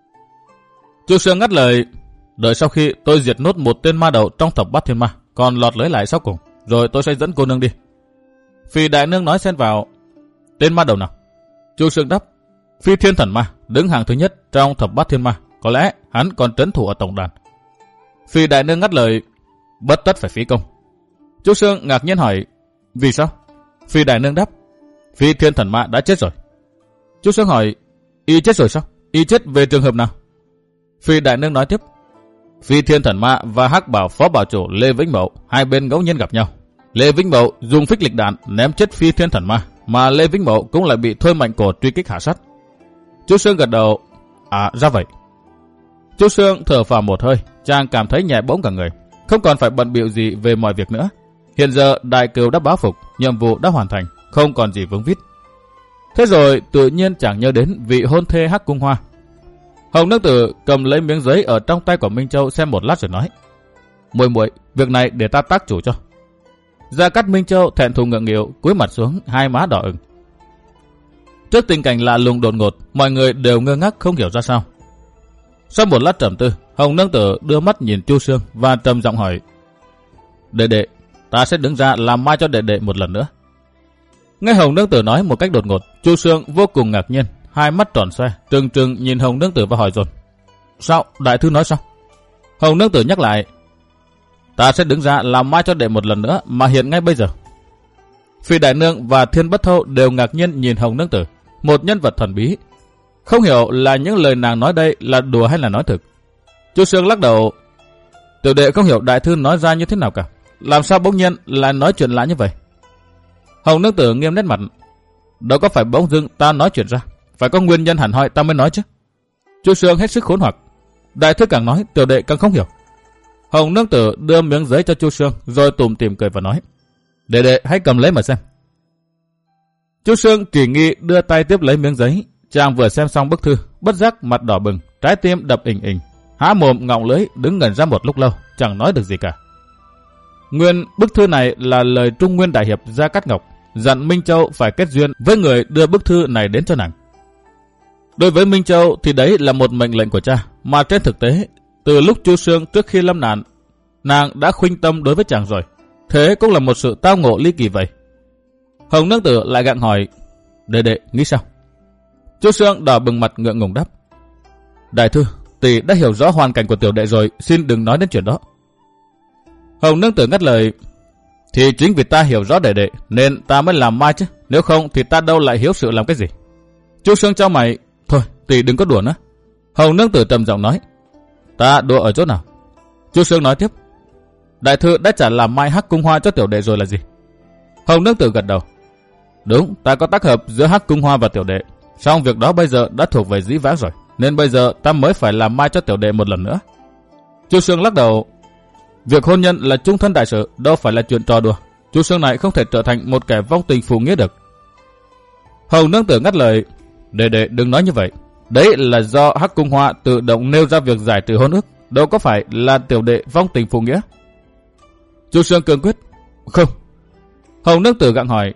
Chu Sương ngắt lời, đợi sau khi tôi diệt nốt một tên ma đầu trong thập bát thiên ma, còn lọt lưới lại sau cùng, rồi tôi sẽ dẫn cô nương đi. Phì Đại Nương nói xen vào, tên ma đầu nào? Chu Sương đáp, Phi Thiên Thần Ma, đứng hàng thứ nhất trong thập bát thiên ma, có lẽ hắn còn trấn thủ ở tổng đàn. Phì Đại Nương ngắt lời, bất tất phải phí công. Chu Sương ngạc nhiên hỏi, vì sao? Phì Đại Nương đáp, Phi Thiên Thần Ma đã chết rồi. Chu Sương hỏi, y chết rồi sao? Y chết về trường hợp nào? Phì Đại Nương nói tiếp, Phi Thiên Thần Ma và Hắc Bảo phó bảo chủ Lê Vĩnh Mậu hai bên ngẫu nhiên gặp nhau. Lê Vĩnh Mậu dùng phích lịch đạn ném chết Phi Thiên Thần Ma, mà Lê Vĩnh Mậu cũng lại bị Thôi Mạnh Cổ truy kích hạ sát. Chu Sương gật đầu. À, ra vậy. Chu Sương thở phào một hơi, chàng cảm thấy nhẹ bỗng cả người, không còn phải bận bịu gì về mọi việc nữa. Hiện giờ đại cừu đã báo phục, nhiệm vụ đã hoàn thành, không còn gì vướng vít. Thế rồi tự nhiên chàng nhớ đến vị hôn thê Hắc Cung Hoa. Hồng Nương Tử cầm lấy miếng giấy ở trong tay của Minh Châu xem một lát rồi nói: Muội muội, việc này để ta tác chủ cho. Gia Cát Minh Châu thẹn thùng ngượng nghịu, cúi mặt xuống, hai má đỏ ửng. Trước tình cảnh lạ lùng đột ngột, mọi người đều ngơ ngác không hiểu ra sao. Sau một lát trầm tư, Hồng Nương Tử đưa mắt nhìn Chu Sương và trầm giọng hỏi: Đệ đệ, ta sẽ đứng ra làm mai cho đệ đệ một lần nữa. Nghe Hồng Nương Tử nói một cách đột ngột, Chu Sương vô cùng ngạc nhiên, hai mắt tròn xoe, trừng trừng nhìn Hồng Nương Tử và hỏi dồn: Sao, đại thư nói sao? Hồng Nương Tử nhắc lại: Ta sẽ đứng ra làm mai cho đệ một lần nữa, mà hiện ngay bây giờ. Phi Đại Nương và Thiên Bất Thâu đều ngạc nhiên nhìn Hồng Nương Tử, một nhân vật thần bí. Không hiểu là những lời nàng nói đây là đùa hay là nói thực. Chu Sương lắc đầu: Tiểu đệ không hiểu đại thư nói ra như thế nào cả, làm sao bỗng nhiên lại nói chuyện lạ như vậy? Hồng Nương Tử nghiêm nét mặt: Đâu có phải bỗng dưng ta nói chuyện ra, phải có nguyên nhân hẳn hoi ta mới nói chứ. Chu Sương hết sức khốn hoặc. Đại thư càng nói, tiểu đệ càng không hiểu. Hồng Nương Tử đưa miếng giấy cho Chu Sương, rồi tủm tỉm cười và nói: Đệ đệ hãy cầm lấy mà xem. Chu Sương kỳ nghi đưa tay tiếp lấy miếng giấy. Chàng vừa xem xong bức thư, bất giác mặt đỏ bừng, trái tim đập ình ình, há mồm ngọng lưỡi, đứng ngẩn ra một lúc lâu, chẳng nói được gì cả. Nguyên bức thư này là lời Trung Nguyên đại hiệp Gia Cát Ngọc dặn Minh Châu phải kết duyên với người đưa bức thư này đến cho nàng. Đối với Minh Châu thì đấy là một mệnh lệnh của cha, mà trên thực tế, từ lúc Chu Sương trước khi lâm nạn, nàng đã khuynh tâm đối với chàng rồi. Thế cũng là một sự tao ngộ ly kỳ vậy. Hồng Nương Tử lại gặng hỏi: Đệ đệ nghĩ sao? Chu Sương đỏ bừng mặt ngượng ngùng đáp: Đại thư, tỷ đã hiểu rõ hoàn cảnh của tiểu đệ rồi, xin đừng nói đến chuyện đó. Hồng Nương Tử ngắt lời: Thì chính vì ta hiểu rõ đệ đệ nên ta mới làm mai chứ, nếu không thì ta đâu lại hiếu sự làm cái gì. Chu Sương chau mày: Thôi, tỷ đừng có đùa nữa. Hồng Nương Tử trầm giọng nói: Ta đùa ở chỗ nào? Chu Sương nói tiếp: Đại thư đã trả làm mai Hắc Cung Hoa cho tiểu đệ rồi là gì? Hồng Nương Tử gật đầu: Đúng, ta có tác hợp giữa Hắc Cung Hoa và tiểu đệ. Song việc đó bây giờ đã thuộc về dĩ vãng rồi, nên bây giờ ta mới phải làm mai cho tiểu đệ một lần nữa. Chu Sương lắc đầu: Việc hôn nhân là chung thân đại sự, đâu phải là chuyện trò đùa. Chu Sương này không thể trở thành một kẻ vong tình phù nghĩa được. Hồng Nương Tử ngắt lời: Đệ đệ đừng nói như vậy. Đấy là do Hắc Cung Hoa tự động nêu ra việc giải trừ hôn ước, đâu có phải là tiểu đệ vong tình phù nghĩa. Chu Sương cương quyết: Không. Hồng Nương Tử gặng hỏi: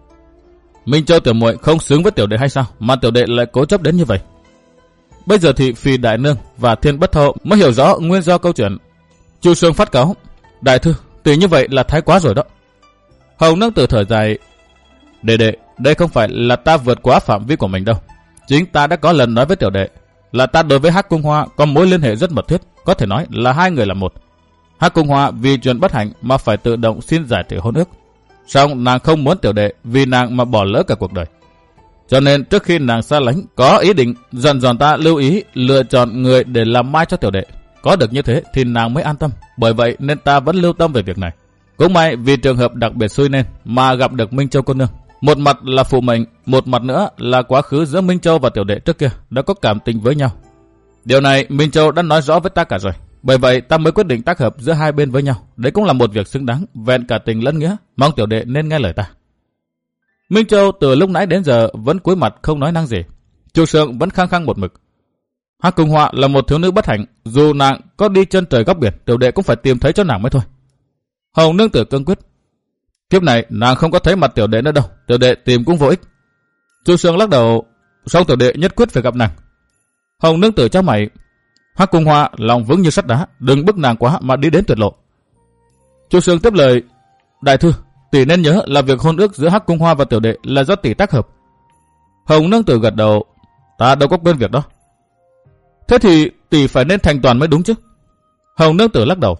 Minh Châu tiểu muội không xứng với tiểu đệ hay sao, mà tiểu đệ lại cố chấp đến như vậy? Bây giờ thì Phi Đại Nương và Thiên Bất Thâu mới hiểu rõ nguyên do câu chuyện. Chu Sương phát cáo: Đại thư, tỷ như vậy là thái quá rồi đó. Hồng Nương Tử thở dài: Đệ đệ, đây không phải là ta vượt quá phạm vi của mình đâu. Chính ta đã có lần nói với tiểu đệ là ta đối với Hắc Cung Hoa có mối liên hệ rất mật thiết, có thể nói là hai người là một. Hắc Cung Hoa vì chuyện bất hạnh mà phải tự động xin giải trừ hôn ước. Song nàng không muốn tiểu đệ vì nàng mà bỏ lỡ cả cuộc đời. Cho nên trước khi nàng xa lánh, có ý định dặn dò ta lưu ý lựa chọn người để làm mai cho tiểu đệ. Có được như thế thì nàng mới an tâm. Bởi vậy nên ta vẫn lưu tâm về việc này. Cũng may vì trường hợp đặc biệt xui nên mà gặp được Minh Châu cô nương. Một mặt là phụ mệnh, một mặt nữa là quá khứ giữa Minh Châu và tiểu đệ trước kia đã có cảm tình với nhau. Điều này Minh Châu đã nói rõ với ta cả rồi. Bởi vậy ta mới quyết định tác hợp giữa hai bên với nhau. Đấy cũng là một việc xứng đáng, vẹn cả tình lẫn nghĩa. Mong tiểu đệ nên nghe lời ta. Minh Châu từ lúc nãy đến giờ vẫn cúi mặt không nói năng gì. Chu Sương vẫn khăng khăng một mực. Hắc Cung Hoa là một thiếu nữ bất hạnh, dù nàng có đi chân trời góc biển, tiểu đệ cũng phải tìm thấy cho nàng mới thôi. Hồng Nương Tử cương quyết: Kiếp này nàng không có thấy mặt tiểu đệ nữa đâu, tiểu đệ tìm cũng vô ích. Chu Sương lắc đầu: Song tiểu đệ nhất quyết phải gặp nàng. Hồng Nương Tử chau mày: Hắc Cung Hoa lòng vững như sắt đá, đừng bức nàng quá mà đi đến tuyệt lộ. Chu Sương tiếp lời: Đại thư, tỷ nên nhớ là việc hôn ước giữa Hắc Cung Hoa và tiểu đệ là do tỷ tác hợp. Hồng Nương Tử gật đầu: Ta đâu có quên việc đó. Thế thì tỷ phải nên thành toàn mới đúng chứ. Hồng Nương Tử lắc đầu: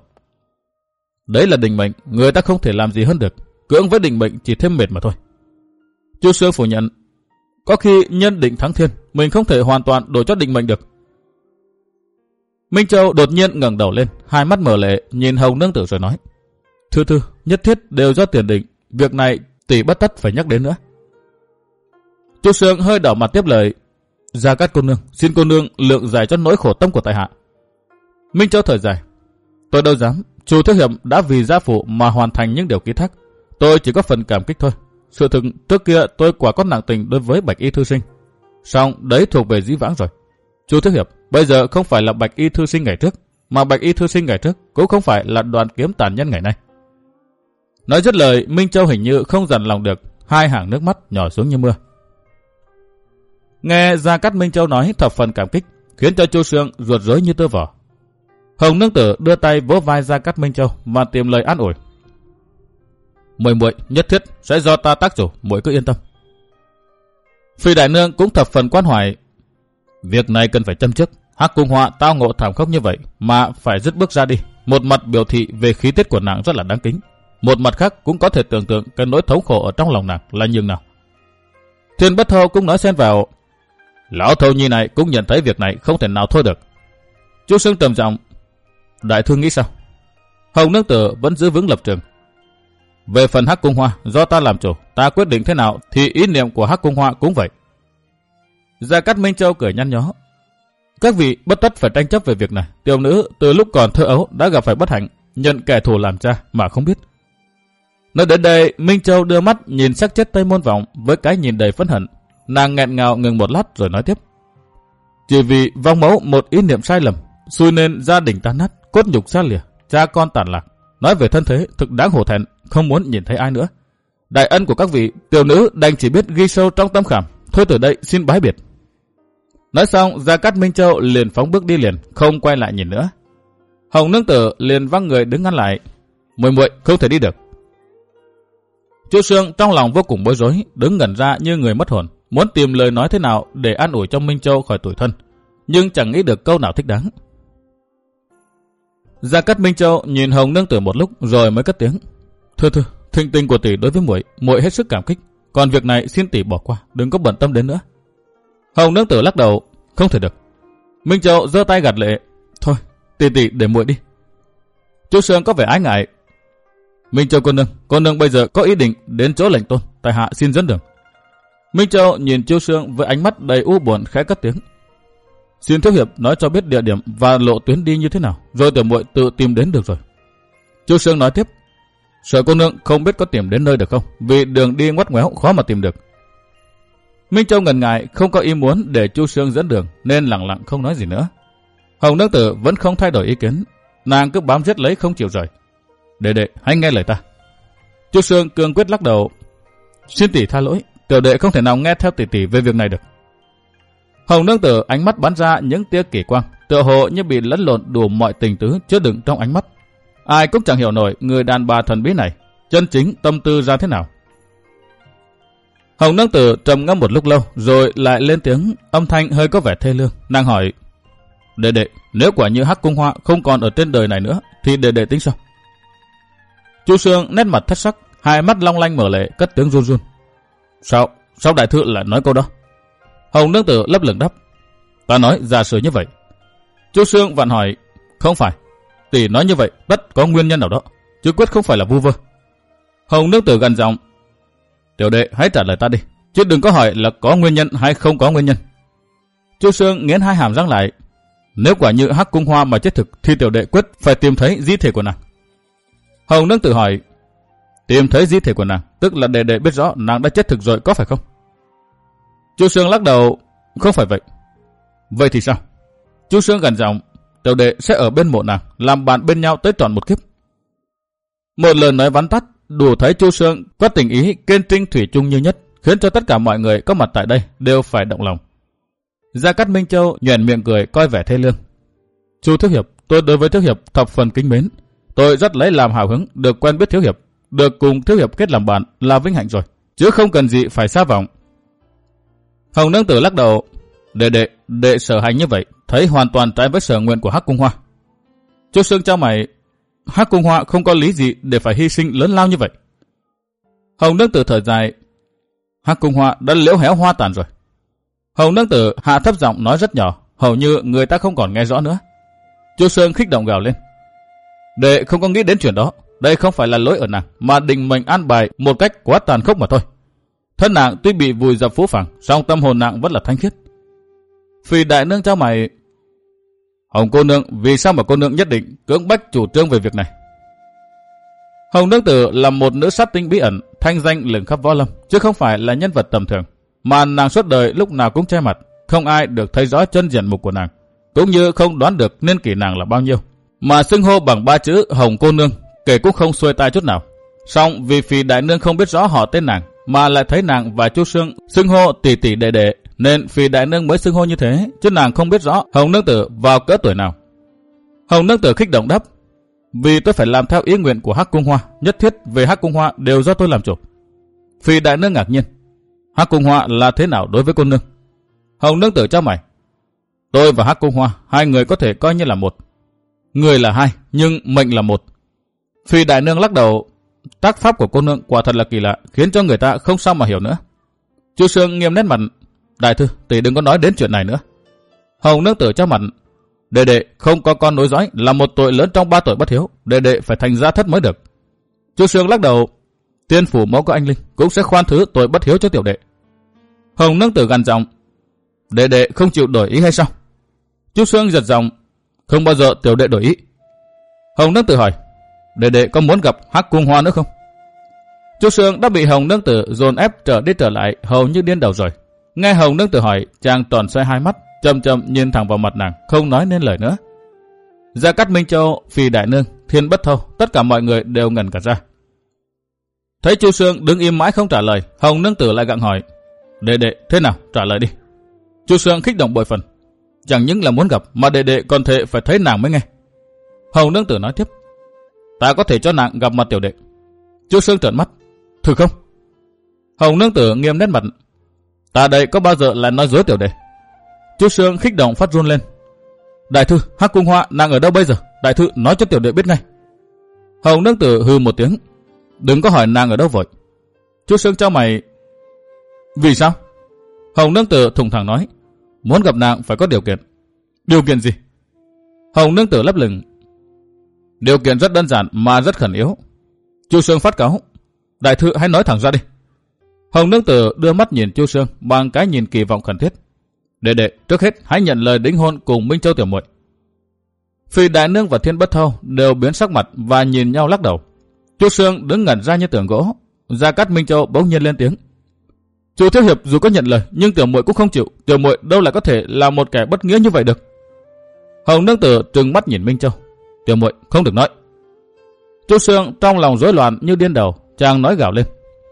Đấy là định mệnh, người ta không thể làm gì hơn được. Cưỡng với định mệnh chỉ thêm mệt mà thôi. Chu Sương phủ nhận: Có khi nhân định thắng thiên, mình không thể hoàn toàn đổi cho định mệnh được. Minh Châu đột nhiên ngẩng đầu lên, hai mắt mở lệ nhìn Hồng nương tử rồi nói: Thư thư, nhất thiết đều do tiền định, việc này tỷ bất tất phải nhắc đến nữa. Chu Sương hơi đỏ mặt tiếp lời: Gia Cát cô nương, xin cô nương lượng giải cho nỗi khổ tâm của tại hạ. Minh Châu thở dài: Tôi đâu dám, Chu thiếu hiệp đã vì gia phụ mà hoàn thành những điều ký thác, tôi chỉ có phần cảm kích thôi. Sự thực trước kia tôi quả có nặng tình đối với Bạch Y thư sinh, song đấy thuộc về dĩ vãng rồi. Chu thiếu hiệp bây giờ không phải là Bạch Y thư sinh ngày trước, mà Bạch Y thư sinh ngày trước cũng không phải là Đoàn Kiếm tàn nhân ngày nay. Nói dứt lời, Minh Châu hình như không dằn lòng được, hai hàng nước mắt nhỏ xuống như mưa. Nghe Gia Cát Minh Châu nói thập phần cảm kích, khiến cho Chu Sương ruột rối như tơ vò. Hồng nương tử đưa tay vỗ vai Gia Cát Minh Châu và tìm lời an ủi: Muội muội nhất thiết sẽ do ta tác chủ, muội cứ yên tâm. Phi đại nương cũng thập phần quan hoài: Việc này cần phải châm trước. Hắc Cung Hoa tao ngộ thảm khốc như vậy mà phải dứt bước ra đi, một mặt biểu thị về khí tiết của nàng rất là đáng kính, một mặt khác cũng có thể tưởng tượng cái nỗi thống khổ ở trong lòng nàng là nhường nào. Thiên Bất Thâu cũng nói xen vào: Lão Thâu nhi này cũng nhận thấy việc này không thể nào thôi được. Chu Sương trầm giọng: Đại thư nghĩ sao? Hồng nương tử vẫn giữ vững lập trường: Về phần Hắc Cung Hoa, do ta làm chủ, ta quyết định thế nào thì ý niệm của Hắc Cung Hoa cũng vậy. Gia Cát Minh Châu cười nhăn nhó: Các vị bất tất phải tranh chấp về việc này. Tiểu nữ từ lúc còn thơ ấu đã gặp phải bất hạnh, nhận kẻ thù làm cha mà không biết. Nói đến đây, Minh Châu đưa mắt nhìn xác chết Tây Môn Vọng với cái nhìn đầy phẫn hận. Nàng nghẹn ngào ngừng một lát rồi nói tiếp: Chỉ vì vong mẫu một ý niệm sai lầm, xui nên gia đình tan nát, cốt nhục xa lìa, cha con tàn lạc. Nói về thân thế thực đáng hổ thẹn, không muốn nhìn thấy ai nữa. Đại ân của các vị, tiểu nữ đành chỉ biết ghi sâu trong tâm khảm. Thôi từ đây xin bái biệt. Nói xong, Gia Cát Minh Châu liền phóng bước đi liền, không quay lại nhìn nữa. Hồng nương tử liền văng người đứng ngăn lại: Muội muội không thể đi được. Chu Sương trong lòng vô cùng bối rối, đứng ngẩn ra như người mất hồn, muốn tìm lời nói thế nào để an ủi cho Minh Châu khỏi tủi thân, nhưng chẳng nghĩ được câu nào thích đáng. Gia Cát Minh Châu nhìn Hồng nương tử một lúc rồi mới cất tiếng: Thưa thưa, thinh tình của tỷ đối với muội, muội hết sức cảm kích, còn việc này xin tỷ bỏ qua, đừng có bận tâm đến nữa. Hồng nương tử lắc đầu: Không thể được. Minh Châu giơ tay gạt lệ: Thôi, tỷ tỷ để muội đi. Chu Sương có vẻ ái ngại: Minh Châu cô nương, cô nương bây giờ có ý định đến chỗ lệnh tôn, tại hạ xin dẫn đường. Minh Châu nhìn Chu Sương với ánh mắt đầy u buồn khẽ cất tiếng: Xin thiếu hiệp nói cho biết địa điểm và lộ tuyến đi như thế nào, rồi tiểu muội tự tìm đến được rồi. Chu Sương nói tiếp: Sợ cô nương không biết có tìm đến nơi được không, vì đường đi ngoắt ngoéo khó mà tìm được. Minh Châu ngần ngại không có ý muốn để Chu Sương dẫn đường nên lặng lặng không nói gì nữa. Hồng nương tử vẫn không thay đổi ý kiến, nàng cứ bám giết lấy không chịu rời. Đệ đệ hãy nghe lời ta. Chu Sương cương quyết lắc đầu: Xin tỷ tha lỗi, tiểu đệ không thể nào nghe theo tỷ tỷ về việc này được. Hồng nương tử ánh mắt bắn ra những tia kỳ quang, tựa hồ như bị lẫn lộn đủ mọi tình tứ chứa đựng trong ánh mắt. Ai cũng chẳng hiểu nổi người đàn bà thần bí này chân chính tâm tư ra thế nào. Hồng nương tử trầm ngâm một lúc lâu rồi lại lên tiếng, âm thanh hơi có vẻ thê lương. Nàng hỏi: Đệ đệ, nếu quả như Hắc Cung Hoa không còn ở trên đời này nữa thì đệ đệ tính sao? Chu Sương nét mặt thất sắc, hai mắt long lanh mở lệ, cất tiếng run run: Sao? Sao đại thư lại nói câu đó? Hồng nương tử lấp lửng đáp: Ta nói giả sử như vậy. Chu Sương vặn hỏi: Không phải, tỷ nói như vậy tất có nguyên nhân nào đó, chứ quyết không phải là vu vơ. Hồng nương tử gần giọng: Tiểu đệ hãy trả lời ta đi, chứ đừng có hỏi là có nguyên nhân hay không có nguyên nhân. Chu Sương nghiến hai hàm răng lại: Nếu quả như Hắc Cung Hoa mà chết thực thì tiểu đệ quyết phải tìm thấy di thể của nàng. Hồng nương tử hỏi: Tìm thấy di thể của nàng, tức là đệ đệ biết rõ nàng đã chết thực rồi có phải không? Chu Sương lắc đầu: Không phải vậy. Vậy thì sao? Chu Sương gần giọng: Tiểu đệ sẽ ở bên mộ nàng, làm bạn bên nhau tới trọn một kiếp. Một lời nói vắn tắt đủ thấy Chu Sương có tình ý kiên trinh thủy chung như nhất, khiến cho tất cả mọi người có mặt tại đây đều phải động lòng. Gia Cát Minh Châu nhoẻn miệng cười coi vẻ thê lương: Chu thiếu hiệp, tôi đối với thiếu hiệp thập phần kính mến, tôi rất lấy làm hào hứng được quen biết thiếu hiệp, được cùng thiếu hiệp kết làm bạn là vinh hạnh rồi, chứ không cần gì phải xa vọng. Hồng nương tử lắc đầu: Đệ đệ, đệ sở hành như vậy thấy hoàn toàn trái với sở nguyện của Hắc Cung Hoa. Chu Sương chau mày: Hắc Cung Hoa không có lý gì để phải hy sinh lớn lao như vậy. Hồng nương tử thở dài: Hắc Cung Hoa đã liễu héo hoa tàn rồi. Hồng nương tử hạ thấp giọng nói rất nhỏ, hầu như người ta không còn nghe rõ nữa. Chu Sương kích động gào lên. Đệ không có nghĩ đến chuyện đó. Đây không phải là lỗi ở nàng, mà định mệnh an bài một cách quá tàn khốc mà thôi. Thân nàng tuy bị vùi dập phũ phàng, song tâm hồn nàng vẫn là thanh khiết. Phì đại nương trao mày. Hồng cô nương, vì sao mà cô nương nhất định cưỡng bách chủ trương về việc này? Hồng nương tử là một nữ sát tinh bí ẩn, thanh danh lừng khắp võ lâm, chứ không phải là nhân vật tầm thường. Mà nàng suốt đời lúc nào cũng che mặt, không ai được thấy rõ chân diện mục của nàng, cũng như không đoán được niên kỷ nàng là bao nhiêu. Mà xưng hô bằng ba chữ Hồng cô nương, kể cũng không xuôi tai chút nào. Song vì Phì đại nương không biết rõ họ tên nàng, mà lại thấy nàng và Chu Sương xưng hô tỷ tỷ đệ đệ, nên Phì đại nương mới xưng hô như thế, chứ nàng không biết rõ Hồng nương tử vào cỡ tuổi nào. Hồng nương tử kích động đáp. Vì tôi phải làm theo ý nguyện của Hắc Cung Hoa, nhất thiết về Hắc Cung Hoa đều do tôi làm chủ. Phì đại nương ngạc nhiên. Hắc Cung Hoa là thế nào đối với cô nương? Hồng nương tử trao mày. Tôi và Hắc Cung Hoa, hai người có thể coi như là một. Người là hai, nhưng mệnh là một. Phì đại nương lắc đầu. Tác pháp của cô nương quả thật là kỳ lạ, khiến cho người ta không sao mà hiểu nữa. Chu Sương nghiêm nét mặt. Đại thư, tỷ đừng có nói đến chuyện này nữa. Hồng nương tử trao mặt. Đệ đệ không có con nối dõi là một tội lớn trong ba tội bất hiếu, đệ đệ phải thành gia thất mới được. Chu Sương lắc đầu. Tiên phủ mẫu có anh linh cũng sẽ khoan thứ tội bất hiếu cho tiểu đệ. Hồng nương tử gằn giọng. Đệ đệ không chịu đổi ý hay sao? Chu Sương giật giọng. Không bao giờ tiểu đệ đổi ý. Hồng nương tử hỏi. Đệ đệ có muốn gặp Hắc Cung Hoa nữa không? Chu Sương đã bị Hồng nương tử dồn ép trở đi trở lại, hầu như điên đầu rồi. Nghe Hồng nương tử hỏi, chàng toàn xoay hai mắt, chậm chậm nhìn thẳng vào mặt nàng, không nói nên lời nữa. Gia Cát Minh Châu, Phì đại nương, Thiên Bất Thâu, tất cả mọi người đều ngẩn cả ra. Thấy Chu Sương đứng im mãi không trả lời, Hồng nương tử lại gặng hỏi. Đệ đệ thế nào, trả lời đi. Chu Sương kích động bội phần. Chẳng những là muốn gặp, mà đệ đệ còn thể phải thấy nàng mới nghe. Hồng nương tử nói tiếp. Ta có thể cho nàng gặp mặt tiểu đệ. Chu Sương trợn mắt. Thử không? Hồng nương tử nghiêm nét mặt. Ta đây có bao giờ là nói dối tiểu đệ? Chu Sương kích động phát run lên. Đại thư, Hắc Cung Hoa nàng ở đâu bây giờ? Đại thư nói cho tiểu đệ biết ngay. Hồng nương tử hừ một tiếng. Đừng có hỏi nàng ở đâu vội. Chu Sương trao mày. Vì sao? Hồng nương tử thùng thẳng nói. Muốn gặp nàng phải có điều kiện. Điều kiện gì? Hồng nương tử lấp lửng. Điều kiện rất đơn giản mà rất khẩn yếu. Chu Sương phát cáu. Đại thư hãy nói thẳng ra đi. Hồng nương tử đưa mắt nhìn Chu Sương bằng cái nhìn kỳ vọng khẩn thiết. Đệ đệ, trước hết hãy nhận lời đính hôn cùng Minh Châu tiểu muội. Phì đại nương và Thiên Bất Thâu đều biến sắc mặt và nhìn nhau lắc đầu. Chu Sương đứng ngẩn ra như tượng gỗ. Gia Cát Minh Châu bỗng nhiên lên tiếng. Chu thiếu hiệp dù có nhận lời, nhưng tiểu muội cũng không chịu. Tiểu muội đâu lại có thể là một kẻ bất nghĩa như vậy được. Hồng nương tử trừng mắt nhìn Minh Châu. Tiểu muội không được nói. Chu Sương trong lòng rối loạn như điên đầu, chàng nói gào lên.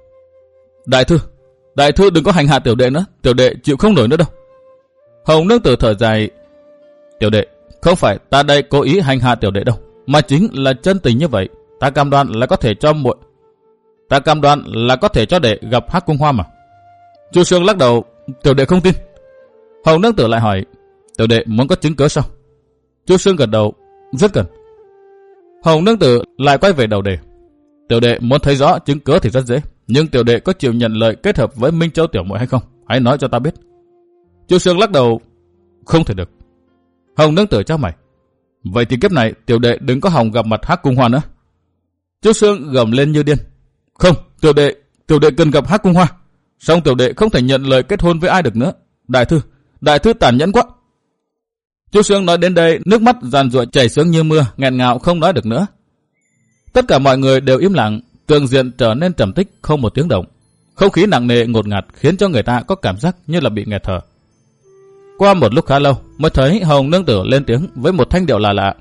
Đại thư, đại thư đừng có hành hạ tiểu đệ nữa, tiểu đệ chịu không nổi nữa đâu. Hồng nương tử thở dài. Tiểu đệ, không phải ta đây cố ý hành hạ tiểu đệ đâu, mà chính là chân tình như vậy. Ta cam đoan là có thể cho muội, ta cam đoan là có thể cho đệ gặp Hắc Cung Hoa mà. Chu Sương lắc đầu. Tiểu đệ không tin. Hồng nương tử lại hỏi. Tiểu đệ muốn có chứng cớ sao? Chu Sương gật đầu. Rất cần. Hồng nương tử lại quay về đầu đề. Tiểu đệ muốn thấy rõ chứng cớ thì rất dễ, nhưng tiểu đệ có chịu nhận lời kết hợp với Minh Châu tiểu muội hay không? Hãy nói cho ta biết. Chu Sương lắc đầu. Không thể được. Hồng nương tử trao mày. Vậy thì kiếp này tiểu đệ đừng có hòng gặp mặt Hắc Cung Hoa nữa. Chu Sương gầm lên như điên. Không, tiểu đệ, tiểu đệ cần gặp Hắc Cung Hoa. Song tiểu đệ không thể nhận lời kết hôn với ai được nữa. Đại thư, đại thư tàn nhẫn quá. Chu Sương nói đến đây, nước mắt giàn giụa chảy xuống như mưa, nghẹn ngào không nói được nữa. Tất cả mọi người đều im lặng, tường diện trở nên trầm tích, không một tiếng động. Không khí nặng nề ngột ngạt khiến cho người ta có cảm giác như là bị nghẹt thở. Qua một lúc khá lâu, mới thấy Hồng nương tử lên tiếng với một thanh điệu lạ lạ.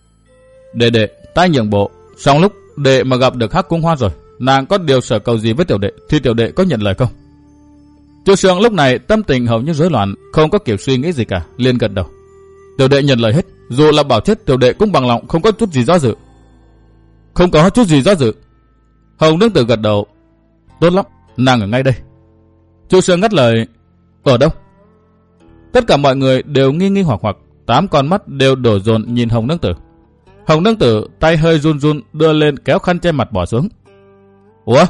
Đệ đệ, ta nhượng bộ. Xong lúc đệ mà gặp được Hắc Cung Hoa rồi, nàng có điều sở cầu gì với tiểu đệ thì tiểu đệ có nhận lời không? Chu Sương lúc này tâm tình hầu như rối loạn, không có kiểu suy nghĩ gì cả, liền gật đầu. Tiểu đệ nhận lời hết, dù là bảo chết tiểu đệ cũng bằng lòng, không có chút gì do dự. Không có chút gì do dự. Hồng nương tử gật đầu. Tốt lắm, nàng ở ngay đây. Chu Sương ngắt lời. Ở đâu? Tất cả mọi người đều nghi nghi hoặc hoặc, tám con mắt đều đổ dồn nhìn Hồng nương tử. Hồng nương tử tay hơi run run đưa lên kéo khăn che mặt bỏ xuống. Ủa?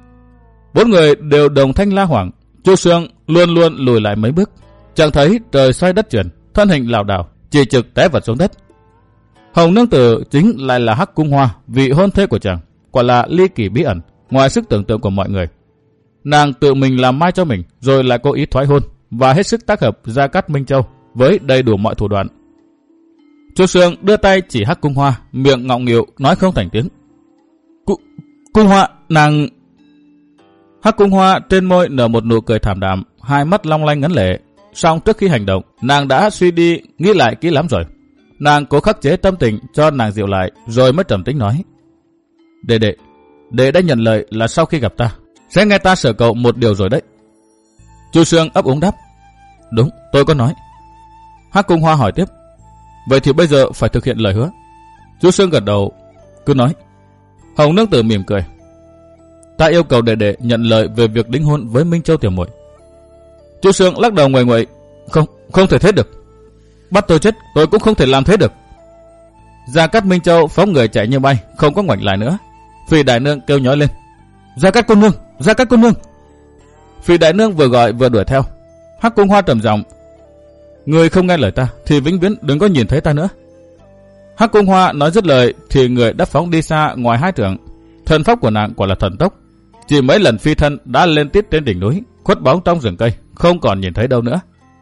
Bốn người đều đồng thanh la hoảng. Chu Sương luôn luôn lùi lại mấy bước, chẳng thấy trời xoay đất chuyển, thân hình lảo đảo, chỉ trực té vật xuống đất. Hồng nương tử chính lại là Hắc Cung Hoa, vị hôn thê của chàng, quả là ly kỳ bí ẩn, ngoài sức tưởng tượng của mọi người. Nàng tự mình làm mai cho mình, rồi lại cố ý thoái hôn và hết sức tác hợp Gia Cát Minh Châu với đầy đủ mọi thủ đoạn. Chu Sương đưa tay chỉ Hắc Cung Hoa, miệng ngọng nghịu nói không thành tiếng. Cung Hoa, nàng... Hắc Cung Hoa trên môi nở một nụ cười thảm đạm, hai mắt long lanh ngấn lệ. Song trước khi hành động, nàng đã suy đi, nghĩ lại kỹ lắm rồi. Nàng cố khắc chế tâm tình cho nàng dịu lại, rồi mới trầm tĩnh nói: Đệ đệ, đệ đã nhận lời là sau khi gặp ta, sẽ nghe ta sở cậu một điều rồi đấy. Chu Sương ấp úng đáp: Đúng, tôi có nói. Hắc Cung Hoa hỏi tiếp: Vậy thì bây giờ phải thực hiện lời hứa. Chu Sương gật đầu, cứ nói. Hồng nương tử mỉm cười: Ta yêu cầu đệ đệ nhận lời về việc đính hôn với Minh Châu tiểu muội. Chu Sương lắc đầu nguậy nguậy: Không, không thể thế được. Bắt tôi chết, tôi cũng không thể làm thế được. Gia Cát Minh Châu phóng người chạy như bay, không có ngoảnh lại nữa. Phỉ Đại Nương kêu nhói lên: Gia Cát cô nương, Gia Cát cô nương. Phỉ Đại Nương vừa gọi vừa đuổi theo. Hắc Cung Hoa trầm giọng: Người không nghe lời ta thì vĩnh viễn đừng có nhìn thấy ta nữa. Hắc Cung Hoa nói dứt lời thì người đã phóng đi xa ngoài hai trượng. Thần pháp của nàng quả là thần tốc, chỉ mấy lần phi thân đã lên tít trên đỉnh núi, khuất bóng trong rừng cây, không còn nhìn thấy đâu nữa.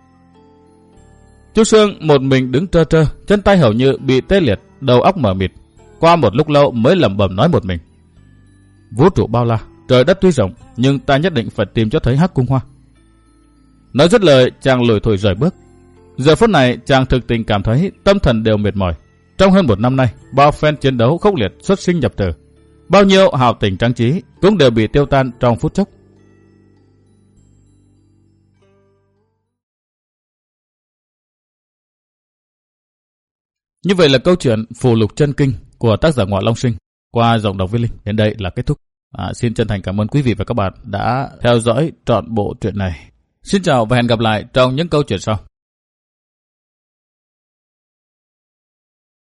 Chu Sương một mình đứng trơ trơ, chân tay hầu như bị tê liệt, đầu óc mờ mịt. Qua một lúc lâu mới lẩm bẩm nói một mình: Vũ trụ bao la, trời đất tuy rộng, nhưng ta nhất định phải tìm cho thấy Hắc Cung Hoa. Nói dứt lời, chàng lủi thủi rời bước. Giờ phút này chàng thực tình cảm thấy tâm thần đều mệt mỏi. Trong hơn một năm nay, bao phen chiến đấu khốc liệt xuất sinh nhập tử, bao nhiêu hào tình trang trí cũng đều bị tiêu tan trong phút chốc. Như vậy là câu chuyện Phù Lục Chân Kinh của tác giả Ngọ Long Sinh qua giọng đọc Viết Linh đến đây là kết thúc. À, xin chân thành cảm ơn quý vị và các bạn đã theo dõi trọn bộ truyện này. Xin chào và hẹn gặp lại trong những câu chuyện sau.